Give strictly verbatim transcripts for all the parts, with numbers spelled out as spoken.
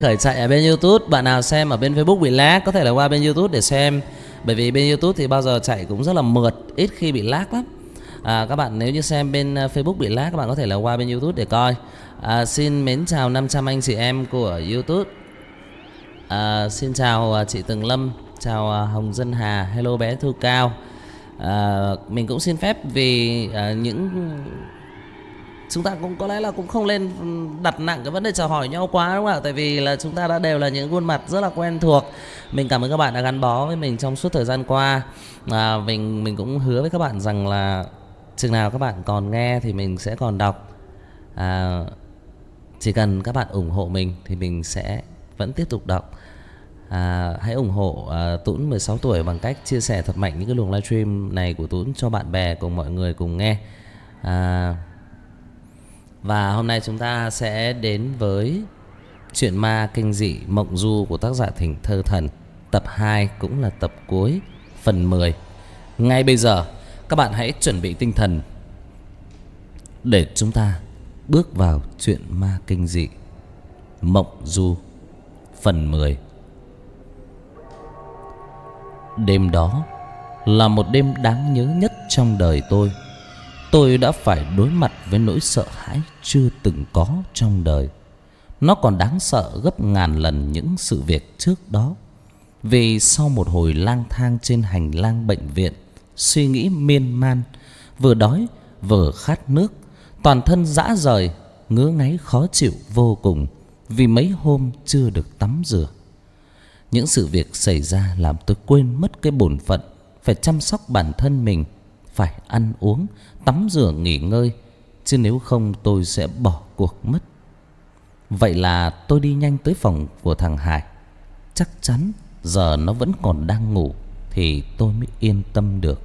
Khởi chạy ở bên YouTube, bạn nào xem ở bên Facebook bị lag có thể là qua bên YouTube để xem. Bởi vì bên YouTube thì bao giờ chạy cũng rất là mượt, ít khi bị lag lắm. à, Các bạn nếu như xem bên Facebook bị lag, các bạn có thể là qua bên YouTube để coi. à, Xin mến chào năm trăm anh chị em của YouTube. à, Xin chào chị Tường Lâm, chào Hồng Dân Hà, hello bé Thu Cao. à, Mình cũng xin phép vì à, những... chúng ta cũng có lẽ là cũng không lên đặt nặng cái vấn đề chào hỏi nhau quá, đúng không ạ? Tại vì là chúng ta đã đều là những khuôn mặt rất là quen thuộc. Mình cảm ơn các bạn đã gắn bó với mình trong suốt thời gian qua. à, mình mình cũng hứa với các bạn rằng là chừng nào các bạn còn nghe thì mình sẽ còn đọc. à, Chỉ cần các bạn ủng hộ mình thì mình sẽ vẫn tiếp tục đọc. à, Hãy ủng hộ à, Tún mười sáu tuổi bằng cách chia sẻ thật mạnh những cái luồng livestream này của Tún cho bạn bè cùng mọi người cùng nghe. à, Và hôm nay chúng ta sẽ đến với chuyện ma kinh dị mộng du của tác giả Thỉnh Thơ Thần. Tập hai cũng là tập cuối, phần mười. Ngay bây giờ các bạn hãy chuẩn bị tinh thần để chúng ta bước vào chuyện ma kinh dị mộng du phần mười. Đêm đó là một đêm đáng nhớ nhất trong đời tôi. Tôi đã phải đối mặt với nỗi sợ hãi chưa từng có trong đời. Nó còn đáng sợ gấp ngàn lần những sự việc trước đó. Vì sau một hồi lang thang trên hành lang bệnh viện, suy nghĩ miên man, vừa đói vừa khát nước, toàn thân rã rời, ngứa ngáy khó chịu vô cùng vì mấy hôm chưa được tắm rửa. Những sự việc xảy ra làm tôi quên mất cái bổn phận phải chăm sóc bản thân mình, phải ăn uống, tắm rửa nghỉ ngơi, chứ nếu không tôi sẽ bỏ cuộc mất. Vậy là tôi đi nhanh tới phòng của thằng Hải. Chắc chắn giờ nó vẫn còn đang ngủ thì tôi mới yên tâm được.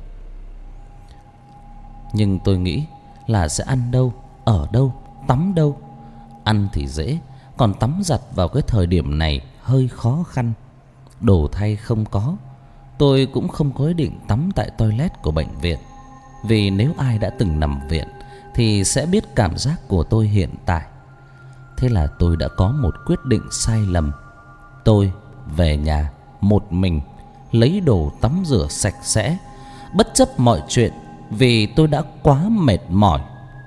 Nhưng tôi nghĩ là sẽ ăn đâu, ở đâu, tắm đâu. Ăn thì dễ, còn tắm giặt vào cái thời điểm này hơi khó khăn. Đồ thay không có. Tôi cũng không có ý định tắm tại toilet của bệnh viện, vì nếu ai đã từng nằm viện thì sẽ biết cảm giác của tôi hiện tại. Thế là tôi đã có một quyết định sai lầm. Tôi về nhà một mình, lấy đồ tắm rửa sạch sẽ, bất chấp mọi chuyện, vì tôi đã quá mệt mỏi.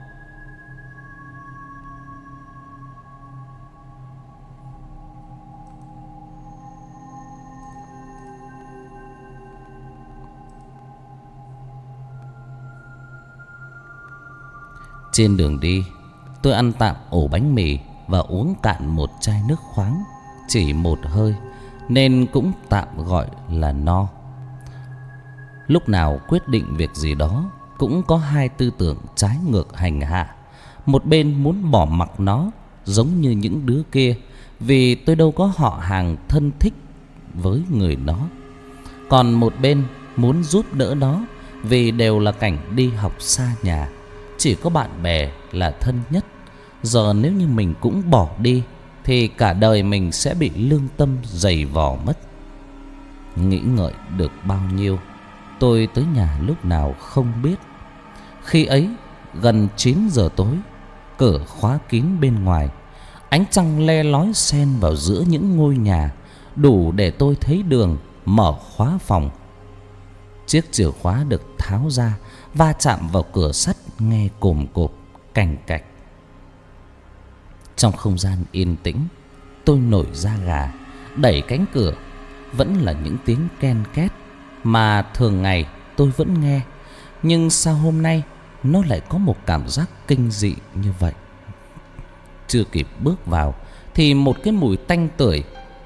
Trên đường đi, tôi ăn tạm ổ bánh mì và uống cạn một chai nước khoáng, chỉ một hơi nên cũng tạm gọi là no. Lúc nào quyết định việc gì đó cũng có hai tư tưởng trái ngược hành hạ. Một bên muốn bỏ mặc nó giống như những đứa kia, vì tôi đâu có họ hàng thân thích với người nó. Còn một bên muốn giúp đỡ nó, vì đều là cảnh đi học xa nhà, chỉ có bạn bè là thân nhất. Giờ nếu như mình cũng bỏ đi thì cả đời mình sẽ bị lương tâm dày vò mất. Nghĩ ngợi được bao nhiêu, tôi tới nhà lúc nào không biết. Khi ấy gần chín giờ tối, cửa khóa kín bên ngoài, ánh trăng le lói xen vào giữa những ngôi nhà, đủ để tôi thấy đường mở khóa phòng. Chiếc chìa khóa được tháo ra, va chạm vào cửa sắt nghe cồm cộp cành cạch. Trong không gian yên tĩnh, tôi nổi da gà, đẩy cánh cửa. Vẫn là những tiếng ken két mà thường ngày tôi vẫn nghe, nhưng sao hôm nay nó lại có một cảm giác kinh dị như vậy. Chưa kịp bước vào thì một cái mùi tanh tưởi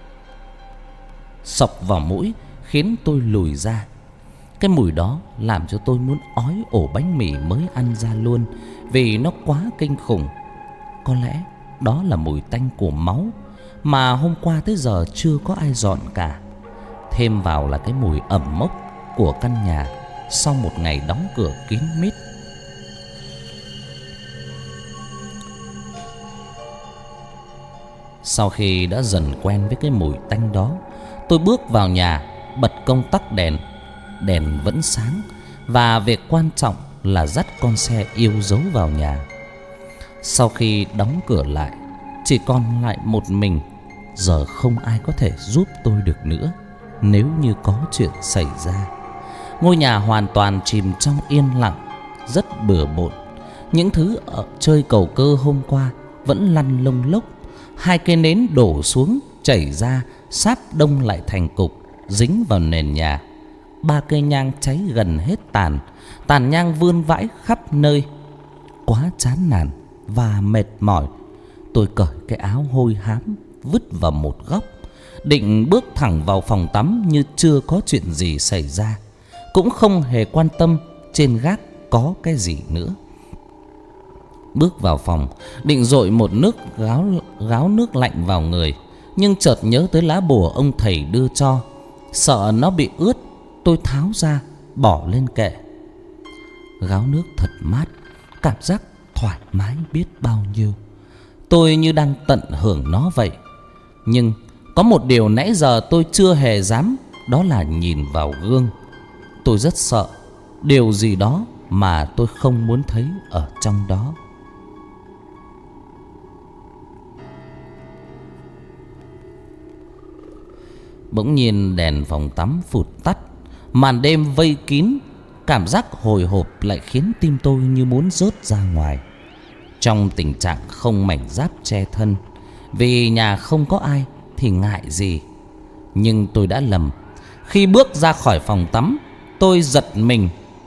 xộc vào mũi khiến tôi lùi ra. Cái mùi đó làm cho tôi muốn ói ổ bánh mì mới ăn ra luôn, vì nó quá kinh khủng. Có lẽ đó là mùi tanh của máu mà hôm qua tới giờ chưa có ai dọn cả. Thêm vào là cái mùi ẩm mốc của căn nhà sau một ngày đóng cửa kín mít. Sau khi đã dần quen với cái mùi tanh đó, tôi bước vào nhà, bật công tắc đèn. Đèn vẫn sáng, và việc quan trọng là dắt con xe yêu dấu vào nhà. Sau khi đóng cửa lại, chỉ còn lại một mình, giờ không ai có thể giúp tôi được nữa nếu như có chuyện xảy ra. Ngôi nhà hoàn toàn chìm trong yên lặng, rất bừa bộn. Những thứ ở chơi cầu cơ hôm qua vẫn lăn lông lốc. Hai cây nến đổ xuống chảy ra, sáp đông lại thành cục, dính vào nền nhà. Ba cây nhang cháy gần hết tàn, tàn nhang vươn vãi khắp nơi. Quá chán nản và mệt mỏi, tôi cởi cái áo hôi hám vứt vào một góc, định bước thẳng vào phòng tắm như chưa có chuyện gì xảy ra, cũng không hề quan tâm trên gác có cái gì nữa. Bước vào phòng, định dội một nước gáo, gáo nước lạnh vào người, nhưng chợt nhớ tới lá bùa ông thầy đưa cho. Sợ nó bị ướt, tôi tháo ra bỏ lên kệ. Gáo nước thật mát, cảm giác thoải mái biết bao nhiêu. Tôi như đang tận hưởng nó vậy. Nhưng có một điều nãy giờ tôi chưa hề dám, đó là nhìn vào gương. Tôi rất sợ điều gì đó mà tôi không muốn thấy ở trong đó. Bỗng nhiên đèn phòng tắm phụt tắt, màn đêm vây kín. Cảm giác hồi hộp lại khiến tim tôi như muốn rớt ra ngoài. Trong tình trạng không mảnh giáp che thân, vì nhà không có ai thì ngại gì. Nhưng tôi đã lầm. Khi bước ra khỏi phòng tắm, tôi giật mình.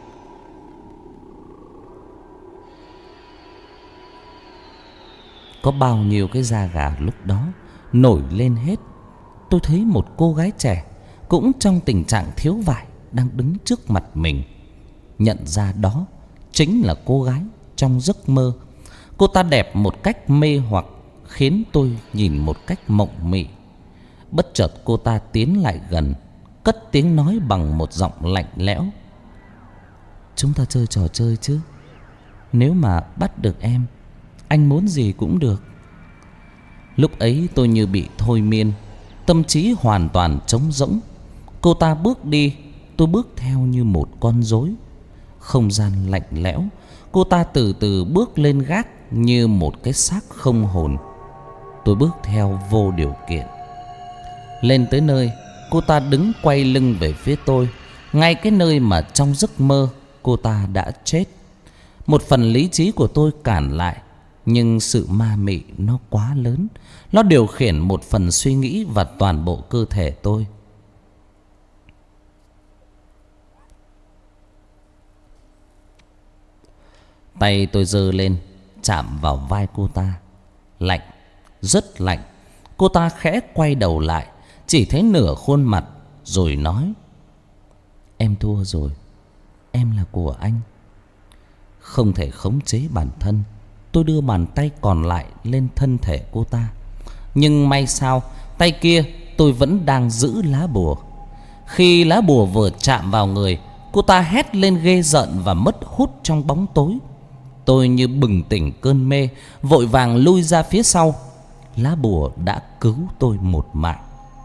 Có bao nhiêu cái da gà lúc đó nổi lên hết. Tôi thấy một cô gái trẻ cũng trong tình trạng thiếu vải đang đứng trước mặt mình. Nhận ra đó chính là cô gái trong giấc mơ. Cô ta đẹp một cách mê hoặc, khiến tôi nhìn một cách mộng mị. Bất chợt cô ta tiến lại gần, cất tiếng nói bằng một giọng lạnh lẽo: "Chúng ta chơi trò chơi chứ? Nếu mà bắt được em, anh muốn gì cũng được." Lúc ấy tôi như bị thôi miên, tâm trí hoàn toàn trống rỗng. Cô ta bước đi, tôi bước theo như một con rối. Không gian lạnh lẽo, cô ta từ từ bước lên gác như một cái xác không hồn. Tôi bước theo vô điều kiện. Lên tới nơi, cô ta đứng quay lưng về phía tôi, ngay cái nơi mà trong giấc mơ cô ta đã chết. Một phần lý trí của tôi cản lại, nhưng sự ma mị nó quá lớn. Nó điều khiển một phần suy nghĩ và toàn bộ cơ thể tôi. Tay tôi giơ lên, chạm vào vai cô ta. Lạnh, rất lạnh. Cô ta khẽ quay đầu lại, chỉ thấy nửa khuôn mặt, rồi nói: "Em thua rồi, em là của anh." Không thể khống chế bản thân, tôi đưa bàn tay còn lại lên thân thể cô ta. Nhưng may sao, tay kia tôi vẫn đang giữ lá bùa. Khi lá bùa vừa chạm vào người, cô ta hét lên ghê rợn và mất hút trong bóng tối. Tôi như bừng tỉnh cơn mê, vội vàng lui ra phía sau. Lá bùa đã cứu tôi một mạng.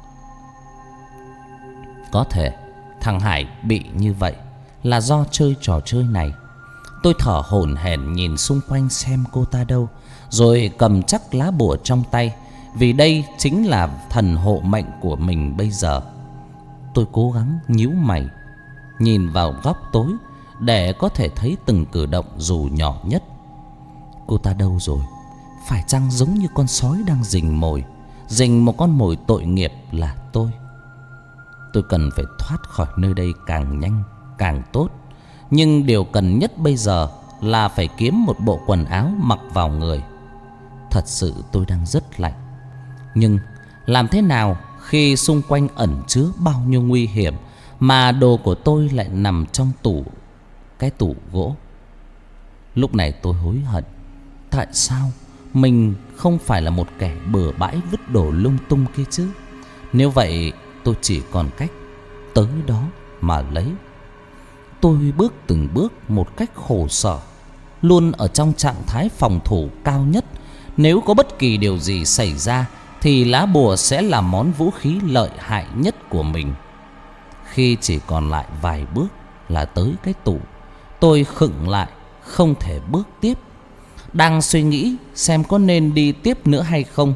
Có thể thằng Hải bị như vậy là do chơi trò chơi này. Tôi thở hổn hển nhìn xung quanh xem cô ta đâu, rồi cầm chắc lá bùa trong tay, vì đây chính là thần hộ mệnh của mình bây giờ. Tôi cố gắng nhíu mày, nhìn vào góc tối để có thể thấy từng cử động dù nhỏ nhất. Cô ta đâu rồi? Phải chăng giống như con sói đang rình mồi, rình một con mồi tội nghiệp là tôi? Tôi cần phải thoát khỏi nơi đây càng nhanh càng tốt. Nhưng điều cần nhất bây giờ là phải kiếm một bộ quần áo mặc vào người. Thật sự tôi đang rất lạnh. Nhưng làm thế nào khi xung quanh ẩn chứa bao nhiêu nguy hiểm, mà đồ của tôi lại nằm trong tủ, cái tủ gỗ? Lúc này tôi hối hận. Tại sao mình không phải là một kẻ bừa bãi vứt đồ lung tung kia chứ? Nếu vậy tôi chỉ còn cách tới đó mà lấy. Tôi bước từng bước một cách khổ sở, luôn ở trong trạng thái phòng thủ cao nhất. Nếu có bất kỳ điều gì xảy ra thì lá bùa sẽ là món vũ khí lợi hại nhất của mình. Khi chỉ còn lại vài bước là tới cái tủ, tôi khựng lại, không thể bước tiếp. Đang suy nghĩ xem có nên đi tiếp nữa hay không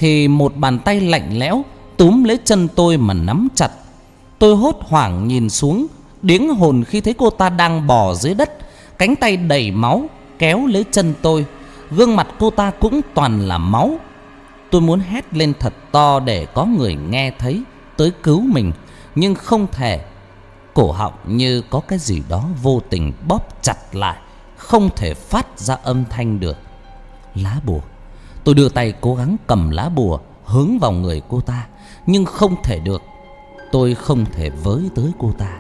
thì một bàn tay lạnh lẽo túm lấy chân tôi mà nắm chặt. Tôi hốt hoảng nhìn xuống, điếng hồn khi thấy cô ta đang bò dưới đất, cánh tay đầy máu kéo lấy chân tôi. Gương mặt cô ta cũng toàn là máu. Tôi muốn hét lên thật to để có người nghe thấy tới cứu mình, nhưng không thể. Cổ họng như có cái gì đó vô tình bóp chặt lại, không thể phát ra âm thanh được. Lá bùa. Tôi đưa tay cố gắng cầm lá bùa hướng vào người cô ta, nhưng không thể được. Tôi không thể với tới cô ta.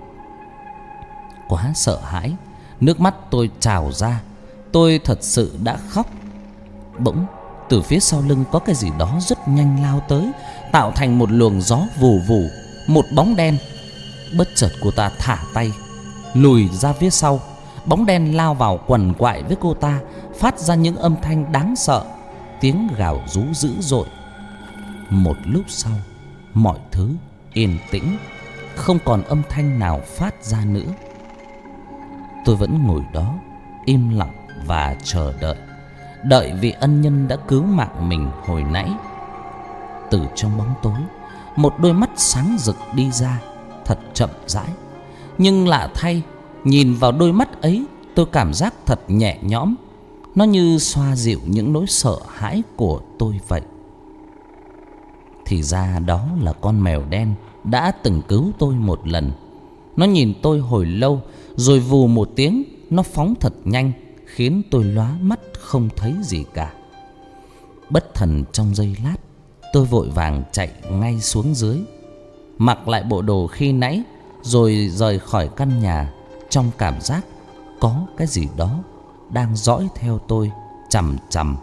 Quá sợ hãi, nước mắt tôi trào ra. Tôi thật sự đã khóc. Bỗng từ phía sau lưng có cái gì đó rất nhanh lao tới, tạo thành một luồng gió vù vù, một bóng đen. Bất chợt cô ta thả tay, lùi ra phía sau. Bóng đen lao vào quằn quại với cô ta, phát ra những âm thanh đáng sợ, tiếng gào rú dữ dội. Một lúc sau, mọi thứ yên tĩnh, không còn âm thanh nào phát ra nữa. Tôi vẫn ngồi đó, im lặng và chờ đợi. Đợi vị ân nhân đã cứu mạng mình hồi nãy. Từ trong bóng tối, một đôi mắt sáng rực đi ra, thật chậm rãi. Nhưng lạ thay, nhìn vào đôi mắt ấy, tôi cảm giác thật nhẹ nhõm. Nó như xoa dịu những nỗi sợ hãi của tôi vậy. Thì ra đó là con mèo đen đã từng cứu tôi một lần. Nó nhìn tôi hồi lâu, rồi vù một tiếng, nó phóng thật nhanh, khiến tôi lóa mắt không thấy gì cả. Bất thần trong giây lát, tôi vội vàng chạy ngay xuống dưới, mặc lại bộ đồ khi nãy, rồi rời khỏi căn nhà, trong cảm giác có cái gì đó đang dõi theo tôi chằm chằm.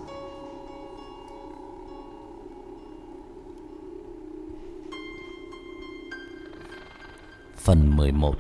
Phần mười một.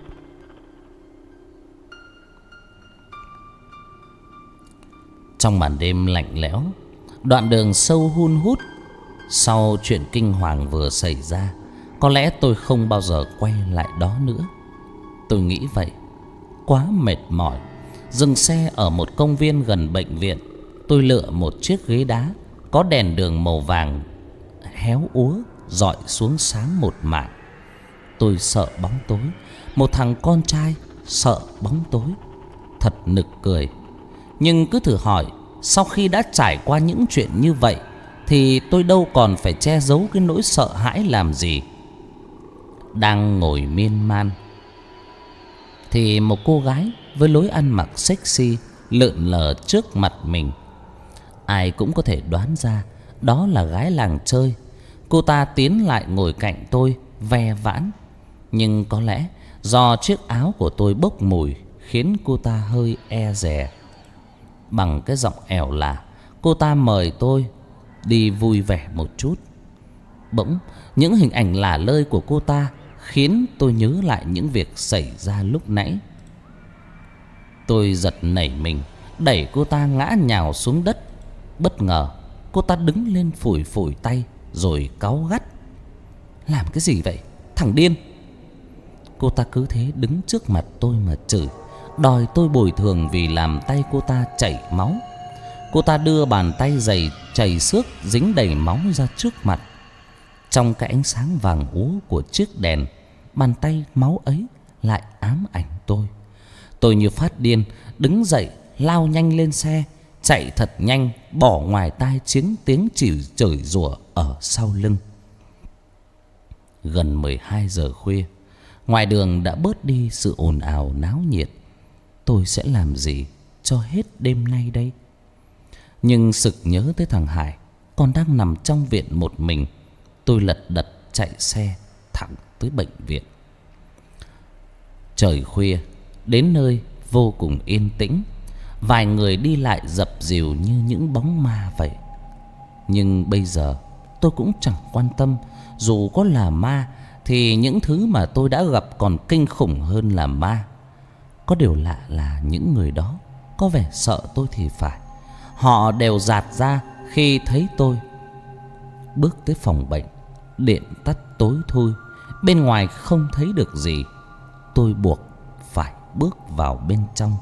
Trong màn đêm lạnh lẽo, đoạn đường sâu hun hút, sau chuyện kinh hoàng vừa xảy ra, có lẽ tôi không bao giờ quay lại đó nữa. Tôi nghĩ vậy. Quá mệt mỏi, dừng xe ở một công viên gần bệnh viện. Tôi lựa một chiếc ghế đá có đèn đường màu vàng héo úa rọi xuống sáng một mảng. Tôi sợ bóng tối, một thằng con trai sợ bóng tối, thật nực cười. Nhưng cứ thử hỏi, sau khi đã trải qua những chuyện như vậy thì tôi đâu còn phải che giấu cái nỗi sợ hãi làm gì. Đang ngồi miên man thì một cô gái với lối ăn mặc sexy lượn lờ trước mặt mình. Ai cũng có thể đoán ra đó là gái làng chơi. Cô ta tiến lại ngồi cạnh tôi, ve vãn. Nhưng có lẽ do chiếc áo của tôi bốc mùi khiến cô ta hơi e dè. Bằng cái giọng ẻo lả, cô ta mời tôi đi vui vẻ một chút. Bỗng những hình ảnh lả lơi của cô ta khiến tôi nhớ lại những việc xảy ra lúc nãy. Tôi giật nảy mình, đẩy cô ta ngã nhào xuống đất. Bất ngờ cô ta đứng lên phủi phủi tay, rồi cáu gắt: "Làm cái gì vậy, thằng điên?" Cô ta cứ thế đứng trước mặt tôi mà chửi, đòi tôi bồi thường vì làm tay cô ta chảy máu. Cô ta đưa bàn tay dày chảy xước dính đầy máu ra trước mặt. Trong cái ánh sáng vàng úa của chiếc đèn, bàn tay máu ấy lại ám ảnh tôi. Tôi như phát điên, đứng dậy lao nhanh lên xe, chạy thật nhanh, bỏ ngoài tai tiếng tiếng chửi chửi rủa ở sau lưng. Gần mười hai giờ khuya, ngoài đường đã bớt đi sự ồn ào náo nhiệt. Tôi sẽ làm gì cho hết đêm nay đây? Nhưng sực nhớ tới thằng Hải còn đang nằm trong viện một mình. Tôi lật đật chạy xe thẳng tới bệnh viện. Trời khuya, đến nơi vô cùng yên tĩnh. Vài người đi lại dập dìu như những bóng ma vậy. Nhưng bây giờ tôi cũng chẳng quan tâm. Dù có là ma thì những thứ mà tôi đã gặp còn kinh khủng hơn là ma. Có điều lạ là những người đó có vẻ sợ tôi thì phải. Họ đều dạt ra khi thấy tôi. Bước tới phòng bệnh, điện tắt tối thui, bên ngoài không thấy được gì. Tôi buộc phải bước vào bên trong.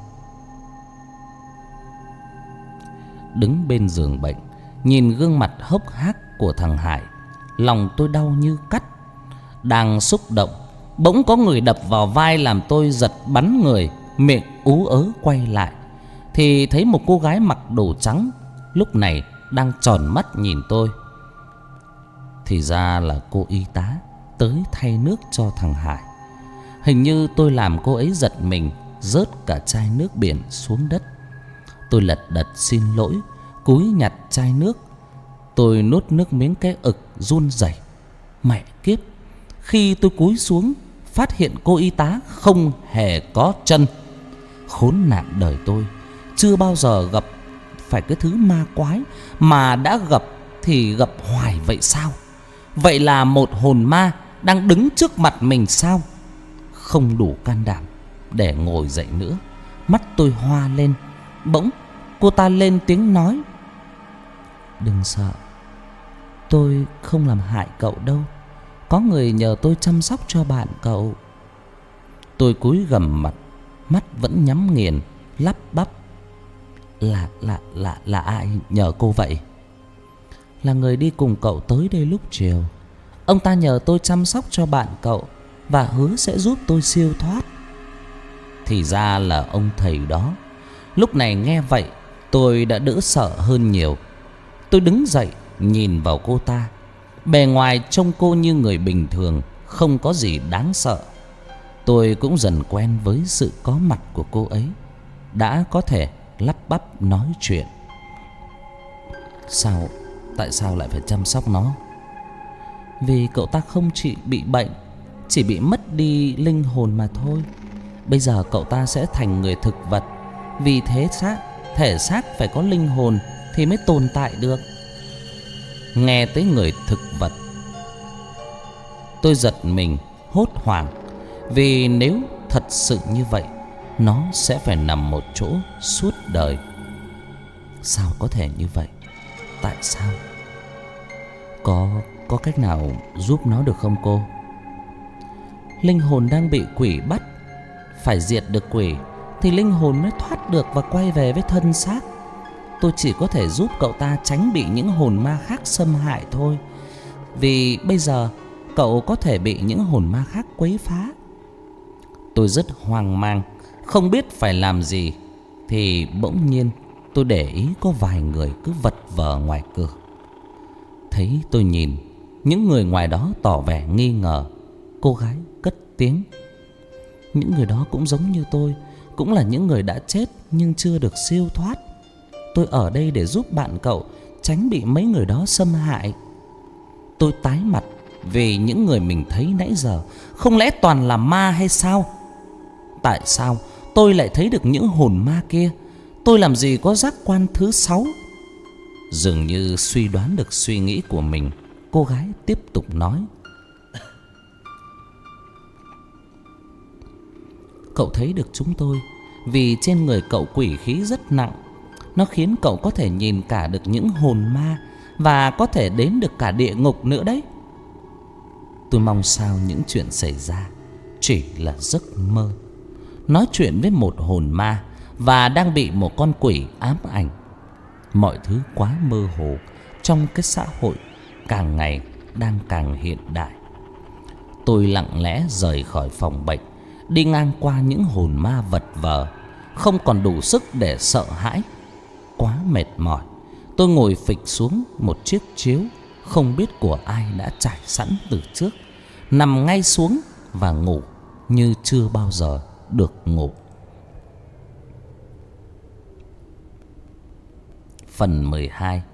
Đứng bên giường bệnh, nhìn gương mặt hốc hác của thằng Hải, lòng tôi đau như cắt. Đang xúc động, bỗng có người đập vào vai làm tôi giật bắn người, miệng ú ớ quay lại thì thấy một cô gái mặc đồ trắng lúc này đang tròn mắt nhìn tôi. Thì ra là cô y tá tới thay nước cho thằng Hải. Hình như tôi làm cô ấy giật mình, rớt cả chai nước biển xuống đất. Tôi lật đật xin lỗi, cúi nhặt chai nước. Tôi nuốt nước miếng cái ực run rẩy. Mẹ kiếp, khi tôi cúi xuống phát hiện cô y tá không hề có chân. Khốn nạn đời tôi, chưa bao giờ gặp phải cái thứ ma quái, mà đã gặp thì gặp hoài vậy sao? Vậy là một hồn ma đang đứng trước mặt mình sao? Không đủ can đảm để ngồi dậy nữa, mắt tôi hoa lên. Bỗng cô ta lên tiếng nói: "Đừng sợ, tôi không làm hại cậu đâu. Có người nhờ tôi chăm sóc cho bạn cậu." Tôi cúi gằm mặt, mắt vẫn nhắm nghiền, lắp bắp: Là, là, là, là ai nhờ cô vậy?" "Là người đi cùng cậu tới đây lúc chiều. Ông ta nhờ tôi chăm sóc cho bạn cậu và hứa sẽ giúp tôi siêu thoát." Thì ra là ông thầy đó. Lúc này nghe vậy, tôi đã đỡ sợ hơn nhiều. Tôi đứng dậy nhìn vào cô ta. Bề ngoài trông cô như người bình thường, không có gì đáng sợ. Tôi cũng dần quen với sự có mặt của cô ấy, đã có thể lắp bắp nói chuyện. "Sao, tại sao lại phải chăm sóc nó?" "Vì cậu ta không chỉ bị bệnh, chỉ bị mất đi linh hồn mà thôi. Bây giờ cậu ta sẽ thành người thực vật. Vì thế xác, thể xác phải có linh hồn thì mới tồn tại được." Nghe tới người thực vật, tôi giật mình, hốt hoảng. Vì nếu thật sự như vậy, nó sẽ phải nằm một chỗ suốt đời. Sao có thể như vậy? Tại sao? Có, có cách nào giúp nó được không cô? Linh hồn đang bị quỷ bắt. Phải diệt được quỷ thì linh hồn mới thoát được và quay về với thân xác. Tôi chỉ có thể giúp cậu ta tránh bị những hồn ma khác xâm hại thôi. Vì bây giờ cậu có thể bị những hồn ma khác quấy phá. Tôi rất hoang mang, không biết phải làm gì. Thì bỗng nhiên tôi để ý có vài người cứ vật vờ ngoài cửa. Thấy tôi nhìn, những người ngoài đó tỏ vẻ nghi ngờ. Cô gái cất tiếng: "Những người đó cũng giống như tôi, cũng là những người đã chết nhưng chưa được siêu thoát. Tôi ở đây để giúp bạn cậu tránh bị mấy người đó xâm hại." Tôi tái mặt vì những người mình thấy nãy giờ không lẽ toàn là ma hay sao? Tại sao tôi lại thấy được những hồn ma kia? Tôi làm gì có giác quan thứ sáu? Dường như suy đoán được suy nghĩ của mình, cô gái tiếp tục nói: "Cậu thấy được chúng tôi vì trên người cậu quỷ khí rất nặng. Nó khiến cậu có thể nhìn cả được những hồn ma và có thể đến được cả địa ngục nữa đấy." Tôi mong sao những chuyện xảy ra chỉ là giấc mơ. Nói chuyện với một hồn ma và đang bị một con quỷ ám ảnh. Mọi thứ quá mơ hồ trong cái xã hội càng ngày đang càng hiện đại. Tôi lặng lẽ rời khỏi phòng bệnh, đi ngang qua những hồn ma vật vờ, không còn đủ sức để sợ hãi. Quá mệt mỏi, tôi ngồi phịch xuống một chiếc chiếu không biết của ai đã trải sẵn từ trước, nằm ngay xuống và ngủ như chưa bao giờ được ngủ. Phần mười hai.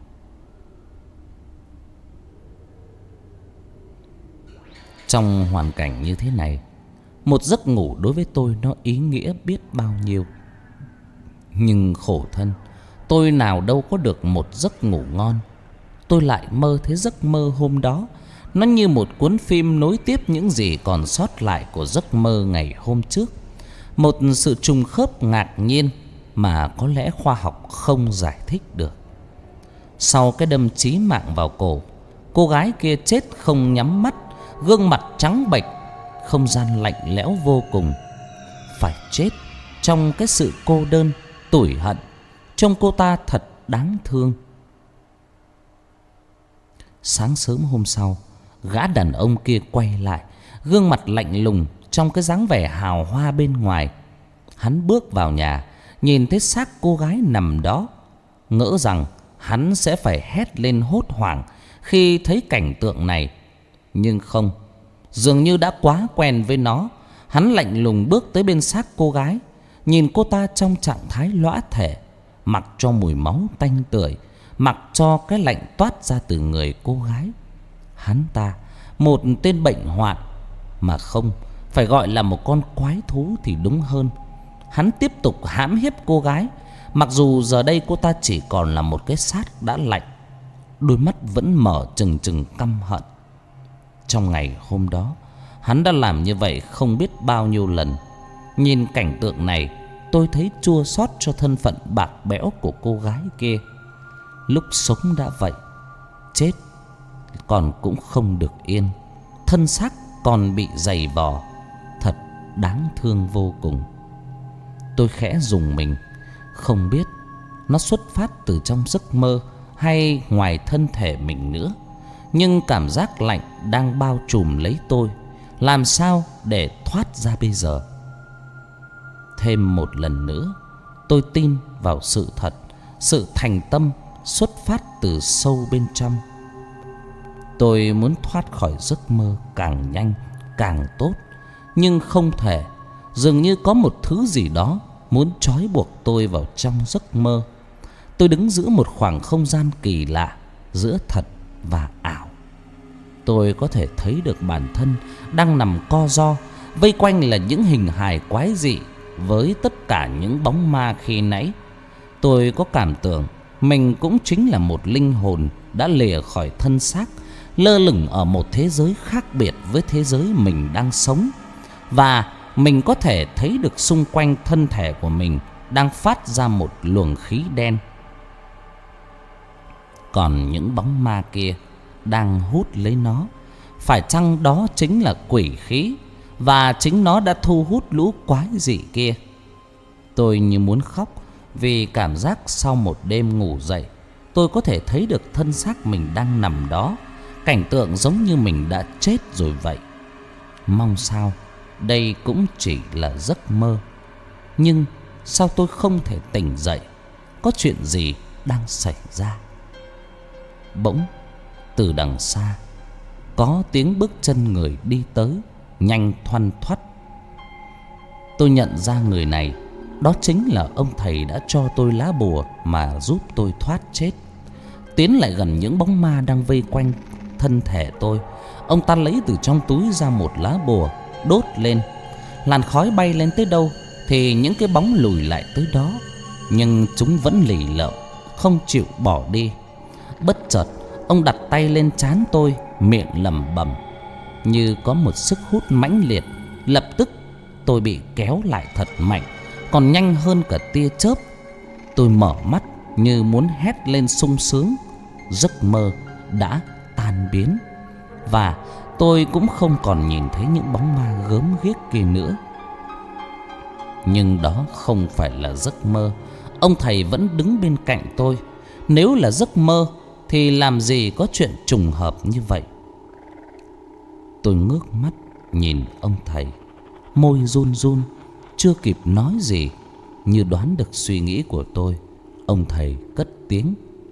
Trong hoàn cảnh như thế này, một giấc ngủ đối với tôi nó ý nghĩa biết bao nhiêu. Nhưng khổ thân, tôi nào đâu có được một giấc ngủ ngon. Tôi lại mơ thấy giấc mơ hôm đó, nó như một cuốn phim nối tiếp những gì còn sót lại của giấc mơ ngày hôm trước. Một sự trùng khớp ngạc nhiên mà có lẽ khoa học không giải thích được. Sau cái đâm chí mạng vào cổ, cô gái kia chết không nhắm mắt, gương mặt trắng bệch, không gian lạnh lẽo vô cùng. Phải chết trong cái sự cô đơn, tủi hận. Trông cô ta thật đáng thương. Sáng sớm hôm sau, gã đàn ông kia quay lại, gương mặt lạnh lùng trong cái dáng vẻ hào hoa bên ngoài. Hắn bước vào nhà, nhìn thấy xác cô gái nằm đó, ngỡ rằng hắn sẽ phải hét lên hốt hoảng khi thấy cảnh tượng này. Nhưng không, dường như đã quá quen với nó. Hắn lạnh lùng bước tới bên xác cô gái, nhìn cô ta trong trạng thái lõa thể, mặc cho mùi máu tanh tưởi, mặc cho cái lạnh toát ra từ người cô gái. Hắn ta, một tên bệnh hoạn, mà không, phải gọi là một con quái thú thì đúng hơn. Hắn tiếp tục hãm hiếp cô gái, mặc dù giờ đây cô ta chỉ còn là một cái xác đã lạnh, đôi mắt vẫn mở trừng trừng căm hận. Trong ngày hôm đó, hắn đã làm như vậy không biết bao nhiêu lần. Nhìn cảnh tượng này, tôi thấy chua xót cho thân phận bạc bẽo của cô gái kia. Lúc sống đã vậy, chết còn cũng không được yên, thân xác còn bị giày vò, thật đáng thương vô cùng. Tôi khẽ rùng mình, không biết nó xuất phát từ trong giấc mơ hay ngoài thân thể mình nữa. Nhưng cảm giác lạnh đang bao trùm lấy tôi, làm sao để thoát ra bây giờ? Thêm một lần nữa, tôi tin vào sự thật, sự thành tâm xuất phát từ sâu bên trong. Tôi muốn thoát khỏi giấc mơ càng nhanh càng tốt, nhưng không thể. Dường như có một thứ gì đó muốn trói buộc tôi vào trong giấc mơ. Tôi đứng giữa một khoảng không gian kỳ lạ, giữa thật và ảo. Tôi có thể thấy được bản thân đang nằm co ro, vây quanh là những hình hài quái dị với tất cả những bóng ma khi nãy. Tôi có cảm tưởng mình cũng chính là một linh hồn đã lìa khỏi thân xác, lơ lửng ở một thế giới khác biệt với thế giới mình đang sống. Và mình có thể thấy được xung quanh thân thể của mình đang phát ra một luồng khí đen. Còn những bóng ma kia đang hút lấy nó. Phải chăng đó chính là quỷ khí, và chính nó đã thu hút lũ quái dị kia? Tôi như muốn khóc, vì cảm giác sau một đêm ngủ dậy, tôi có thể thấy được thân xác mình đang nằm đó. Cảnh tượng giống như mình đã chết rồi vậy. Mong sao đây cũng chỉ là giấc mơ. Nhưng sao tôi không thể tỉnh dậy? Có chuyện gì đang xảy ra? Bỗng từ đằng xa có tiếng bước chân người đi tới, nhanh thoăn thoắt. Tôi nhận ra người này, đó chính là ông thầy đã cho tôi lá bùa mà giúp tôi thoát chết. Tiến lại gần những bóng ma đang vây quanh thân thể tôi, ông ta lấy từ trong túi ra một lá bùa, đốt lên. Làn khói bay lên tới đâu thì những cái bóng lùi lại tới đó, nhưng chúng vẫn lì lợm, không chịu bỏ đi. Bất chợt, ông đặt tay lên trán tôi, miệng lẩm bẩm, như có một sức hút mãnh liệt. Lập tức tôi bị kéo lại thật mạnh, còn nhanh hơn cả tia chớp. Tôi mở mắt như muốn hét lên sung sướng. Giấc mơ đã tan biến, và tôi cũng không còn nhìn thấy những bóng ma gớm ghiếc kia nữa. Nhưng đó không phải là giấc mơ. Ông thầy vẫn đứng bên cạnh tôi. Nếu là giấc mơ thì làm gì có chuyện trùng hợp như vậy? Tôi ngước mắt nhìn ông thầy, môi run run, chưa kịp nói gì, như đoán được suy nghĩ của tôi, ông thầy cất tiếng: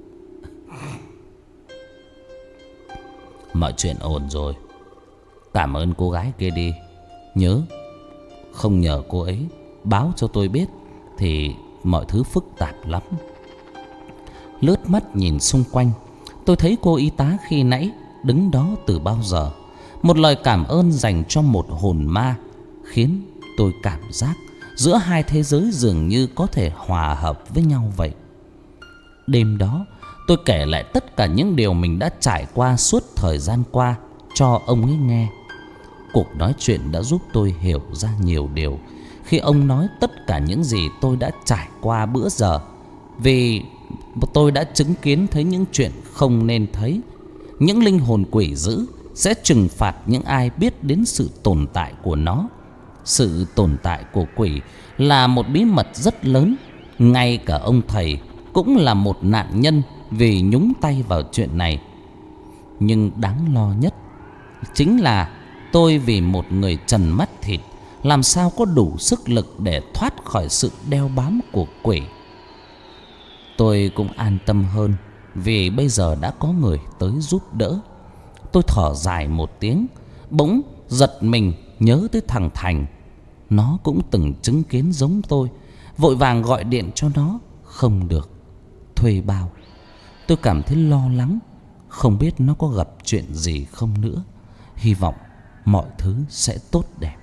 mọi chuyện ổn rồi. Cảm ơn cô gái kia đi. Nhớ, không nhờ cô ấy báo cho tôi biết thì mọi thứ phức tạp lắm. Lướt mắt nhìn xung quanh, tôi thấy cô y tá khi nãy đứng đó từ bao giờ. Một lời cảm ơn dành cho một hồn ma khiến tôi cảm giác giữa hai thế giới dường như có thể hòa hợp với nhau vậy. Đêm đó, tôi kể lại tất cả những điều mình đã trải qua suốt thời gian qua cho ông ấy nghe. Cuộc nói chuyện đã giúp tôi hiểu ra nhiều điều khi ông nói tất cả những gì tôi đã trải qua bữa giờ. Vì tôi đã chứng kiến thấy những chuyện không nên thấy. Những linh hồn quỷ dữ sẽ trừng phạt những ai biết đến sự tồn tại của nó. Sự tồn tại của quỷ là một bí mật rất lớn. Ngay cả ông thầy cũng là một nạn nhân vì nhúng tay vào chuyện này. Nhưng đáng lo nhất chính là tôi vì một người trần mắt thịt làm sao có đủ sức lực để thoát khỏi sự đeo bám của quỷ. Tôi cũng an tâm hơn vì bây giờ đã có người tới giúp đỡ. Tôi thở dài một tiếng, bỗng giật mình nhớ tới thằng Thành. Nó cũng từng chứng kiến giống tôi. Vội vàng gọi điện cho nó, không được, thuê bao. Tôi cảm thấy lo lắng, không biết nó có gặp chuyện gì không nữa. Hy vọng mọi thứ sẽ tốt đẹp.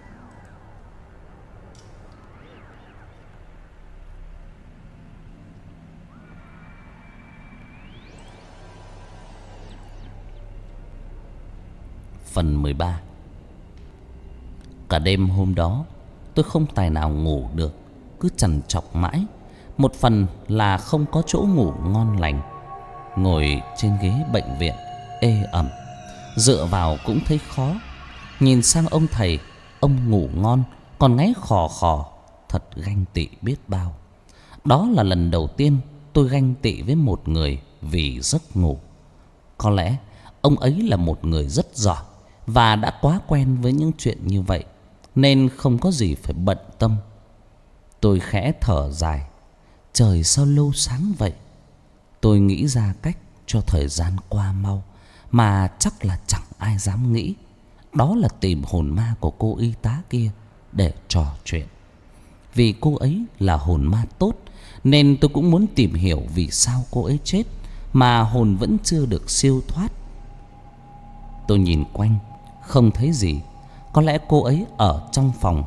Phần mười ba. Cả đêm hôm đó tôi không tài nào ngủ được, cứ trằn trọc mãi. Một phần là không có chỗ ngủ ngon lành. Ngồi trên ghế bệnh viện ê ẩm, dựa vào cũng thấy khó. Nhìn sang ông thầy, ông ngủ ngon còn ngáy khò khò, thật ganh tị biết bao. Đó là lần đầu tiên tôi ganh tị với một người vì giấc ngủ. Có lẽ ông ấy là một người rất giỏi và đã quá quen với những chuyện như vậy, nên không có gì phải bận tâm. Tôi khẽ thở dài. Trời sao lâu sáng vậy? Tôi nghĩ ra cách cho thời gian qua mau mà chắc là chẳng ai dám nghĩ. Đó là tìm hồn ma của cô y tá kia để trò chuyện. Vì cô ấy là hồn ma tốt, nên tôi cũng muốn tìm hiểu vì sao cô ấy chết mà hồn vẫn chưa được siêu thoát. Tôi nhìn quanh, không thấy gì. Có lẽ cô ấy ở trong phòng,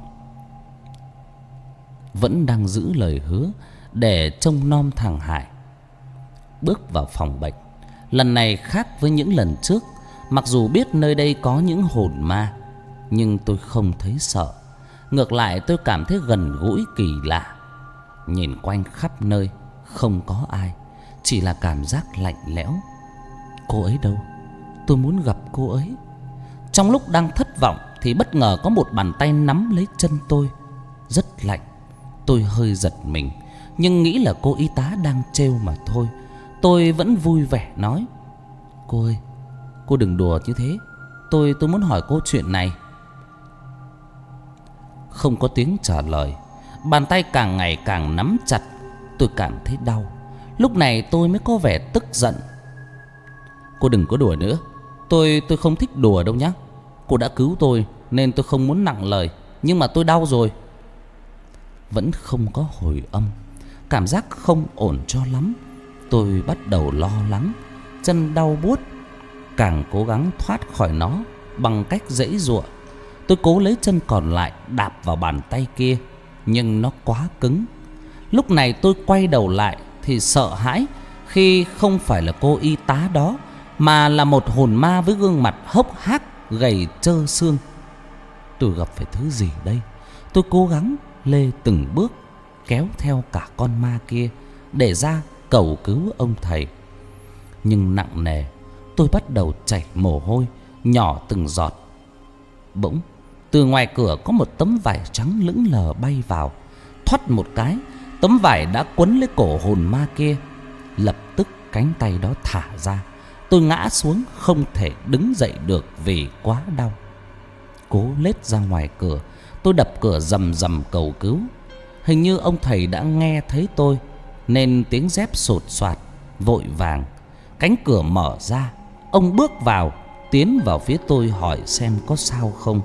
vẫn đang giữ lời hứa để trông nom thằng Hải. Bước vào phòng bệnh, lần này khác với những lần trước. Mặc dù biết nơi đây có những hồn ma, nhưng tôi không thấy sợ. Ngược lại tôi cảm thấy gần gũi kỳ lạ. Nhìn quanh khắp nơi, không có ai, chỉ là cảm giác lạnh lẽo. Cô ấy đâu? Tôi muốn gặp cô ấy. Trong lúc đang thất vọng thì bất ngờ có một bàn tay nắm lấy chân tôi. Rất lạnh. Tôi hơi giật mình, nhưng nghĩ là cô y tá đang trêu mà thôi. Tôi vẫn vui vẻ nói: Cô ơi, cô đừng đùa như thế. Tôi tôi muốn hỏi cô chuyện này. Không có tiếng trả lời. Bàn tay càng ngày càng nắm chặt. Tôi cảm thấy đau. Lúc này tôi mới có vẻ tức giận. Cô đừng có đùa nữa. Tôi tôi không thích đùa đâu nhá. Cô đã cứu tôi nên tôi không muốn nặng lời, nhưng mà tôi đau rồi. Vẫn không có hồi âm. Cảm giác không ổn cho lắm. Tôi bắt đầu lo lắng. Chân đau buốt. Càng cố gắng thoát khỏi nó bằng cách giãy giụa. Tôi cố lấy chân còn lại đạp vào bàn tay kia, nhưng nó quá cứng. Lúc này tôi quay đầu lại thì sợ hãi khi không phải là cô y tá đó, mà là một hồn ma với gương mặt hốc hác, gầy trơ xương. Tôi gặp phải thứ gì đây? Tôi cố gắng lê từng bước, kéo theo cả con ma kia để ra cầu cứu ông thầy. Nhưng nặng nề, tôi bắt đầu chảy mồ hôi nhỏ từng giọt. Bỗng từ ngoài cửa có một tấm vải trắng lững lờ bay vào. Thoắt một cái, tấm vải đã quấn lấy cổ hồn ma kia. Lập tức cánh tay đó thả ra. Tôi ngã xuống không thể đứng dậy được vì quá đau. Cố lết ra ngoài cửa, tôi đập cửa rầm rầm cầu cứu. Hình như ông thầy đã nghe thấy tôi, nên tiếng dép sột soạt. Vội vàng cánh cửa mở ra. Ông bước vào, tiến vào phía tôi hỏi xem có sao không.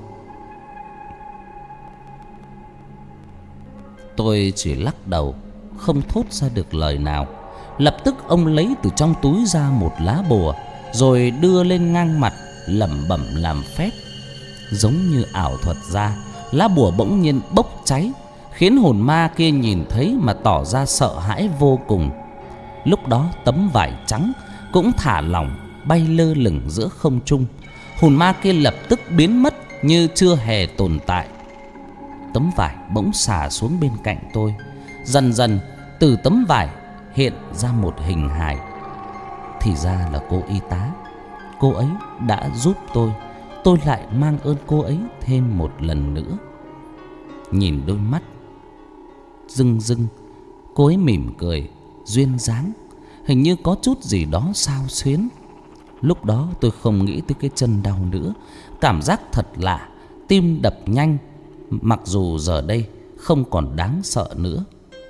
Tôi chỉ lắc đầu, không thốt ra được lời nào. Lập tức ông lấy từ trong túi ra một lá bùa, rồi đưa lên ngang mặt, lẩm bẩm làm phép. Giống như ảo thuật ra, lá bùa bỗng nhiên bốc cháy, khiến hồn ma kia nhìn thấy mà tỏ ra sợ hãi vô cùng. Lúc đó tấm vải trắng cũng thả lỏng, bay lơ lửng giữa không trung. Hồn ma kia lập tức biến mất như chưa hề tồn tại. Tấm vải bỗng xả xuống bên cạnh tôi. Dần dần từ tấm vải hiện ra một hình hài. Thì ra là cô y tá. Cô ấy đã giúp tôi. Tôi lại mang ơn cô ấy thêm một lần nữa. Nhìn đôi mắt rưng rưng, cô ấy mỉm cười, duyên dáng, hình như có chút gì đó xao xuyến. Lúc đó tôi không nghĩ tới cái chân đau nữa. Cảm giác thật lạ, tim đập nhanh, mặc dù giờ đây không còn đáng sợ nữa.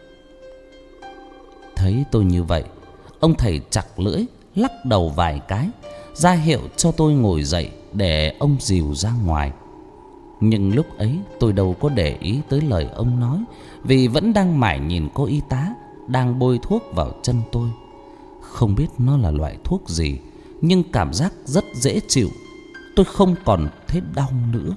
Thấy tôi như vậy, ông thầy chặt lưỡi, lắc đầu vài cái, ra hiệu cho tôi ngồi dậy để ông dìu ra ngoài. Nhưng lúc ấy tôi đâu có để ý tới lời ông nói, vì vẫn đang mải nhìn cô y tá đang bôi thuốc vào chân tôi. Không biết nó là loại thuốc gì, nhưng cảm giác rất dễ chịu. Tôi không còn thấy đau nữa.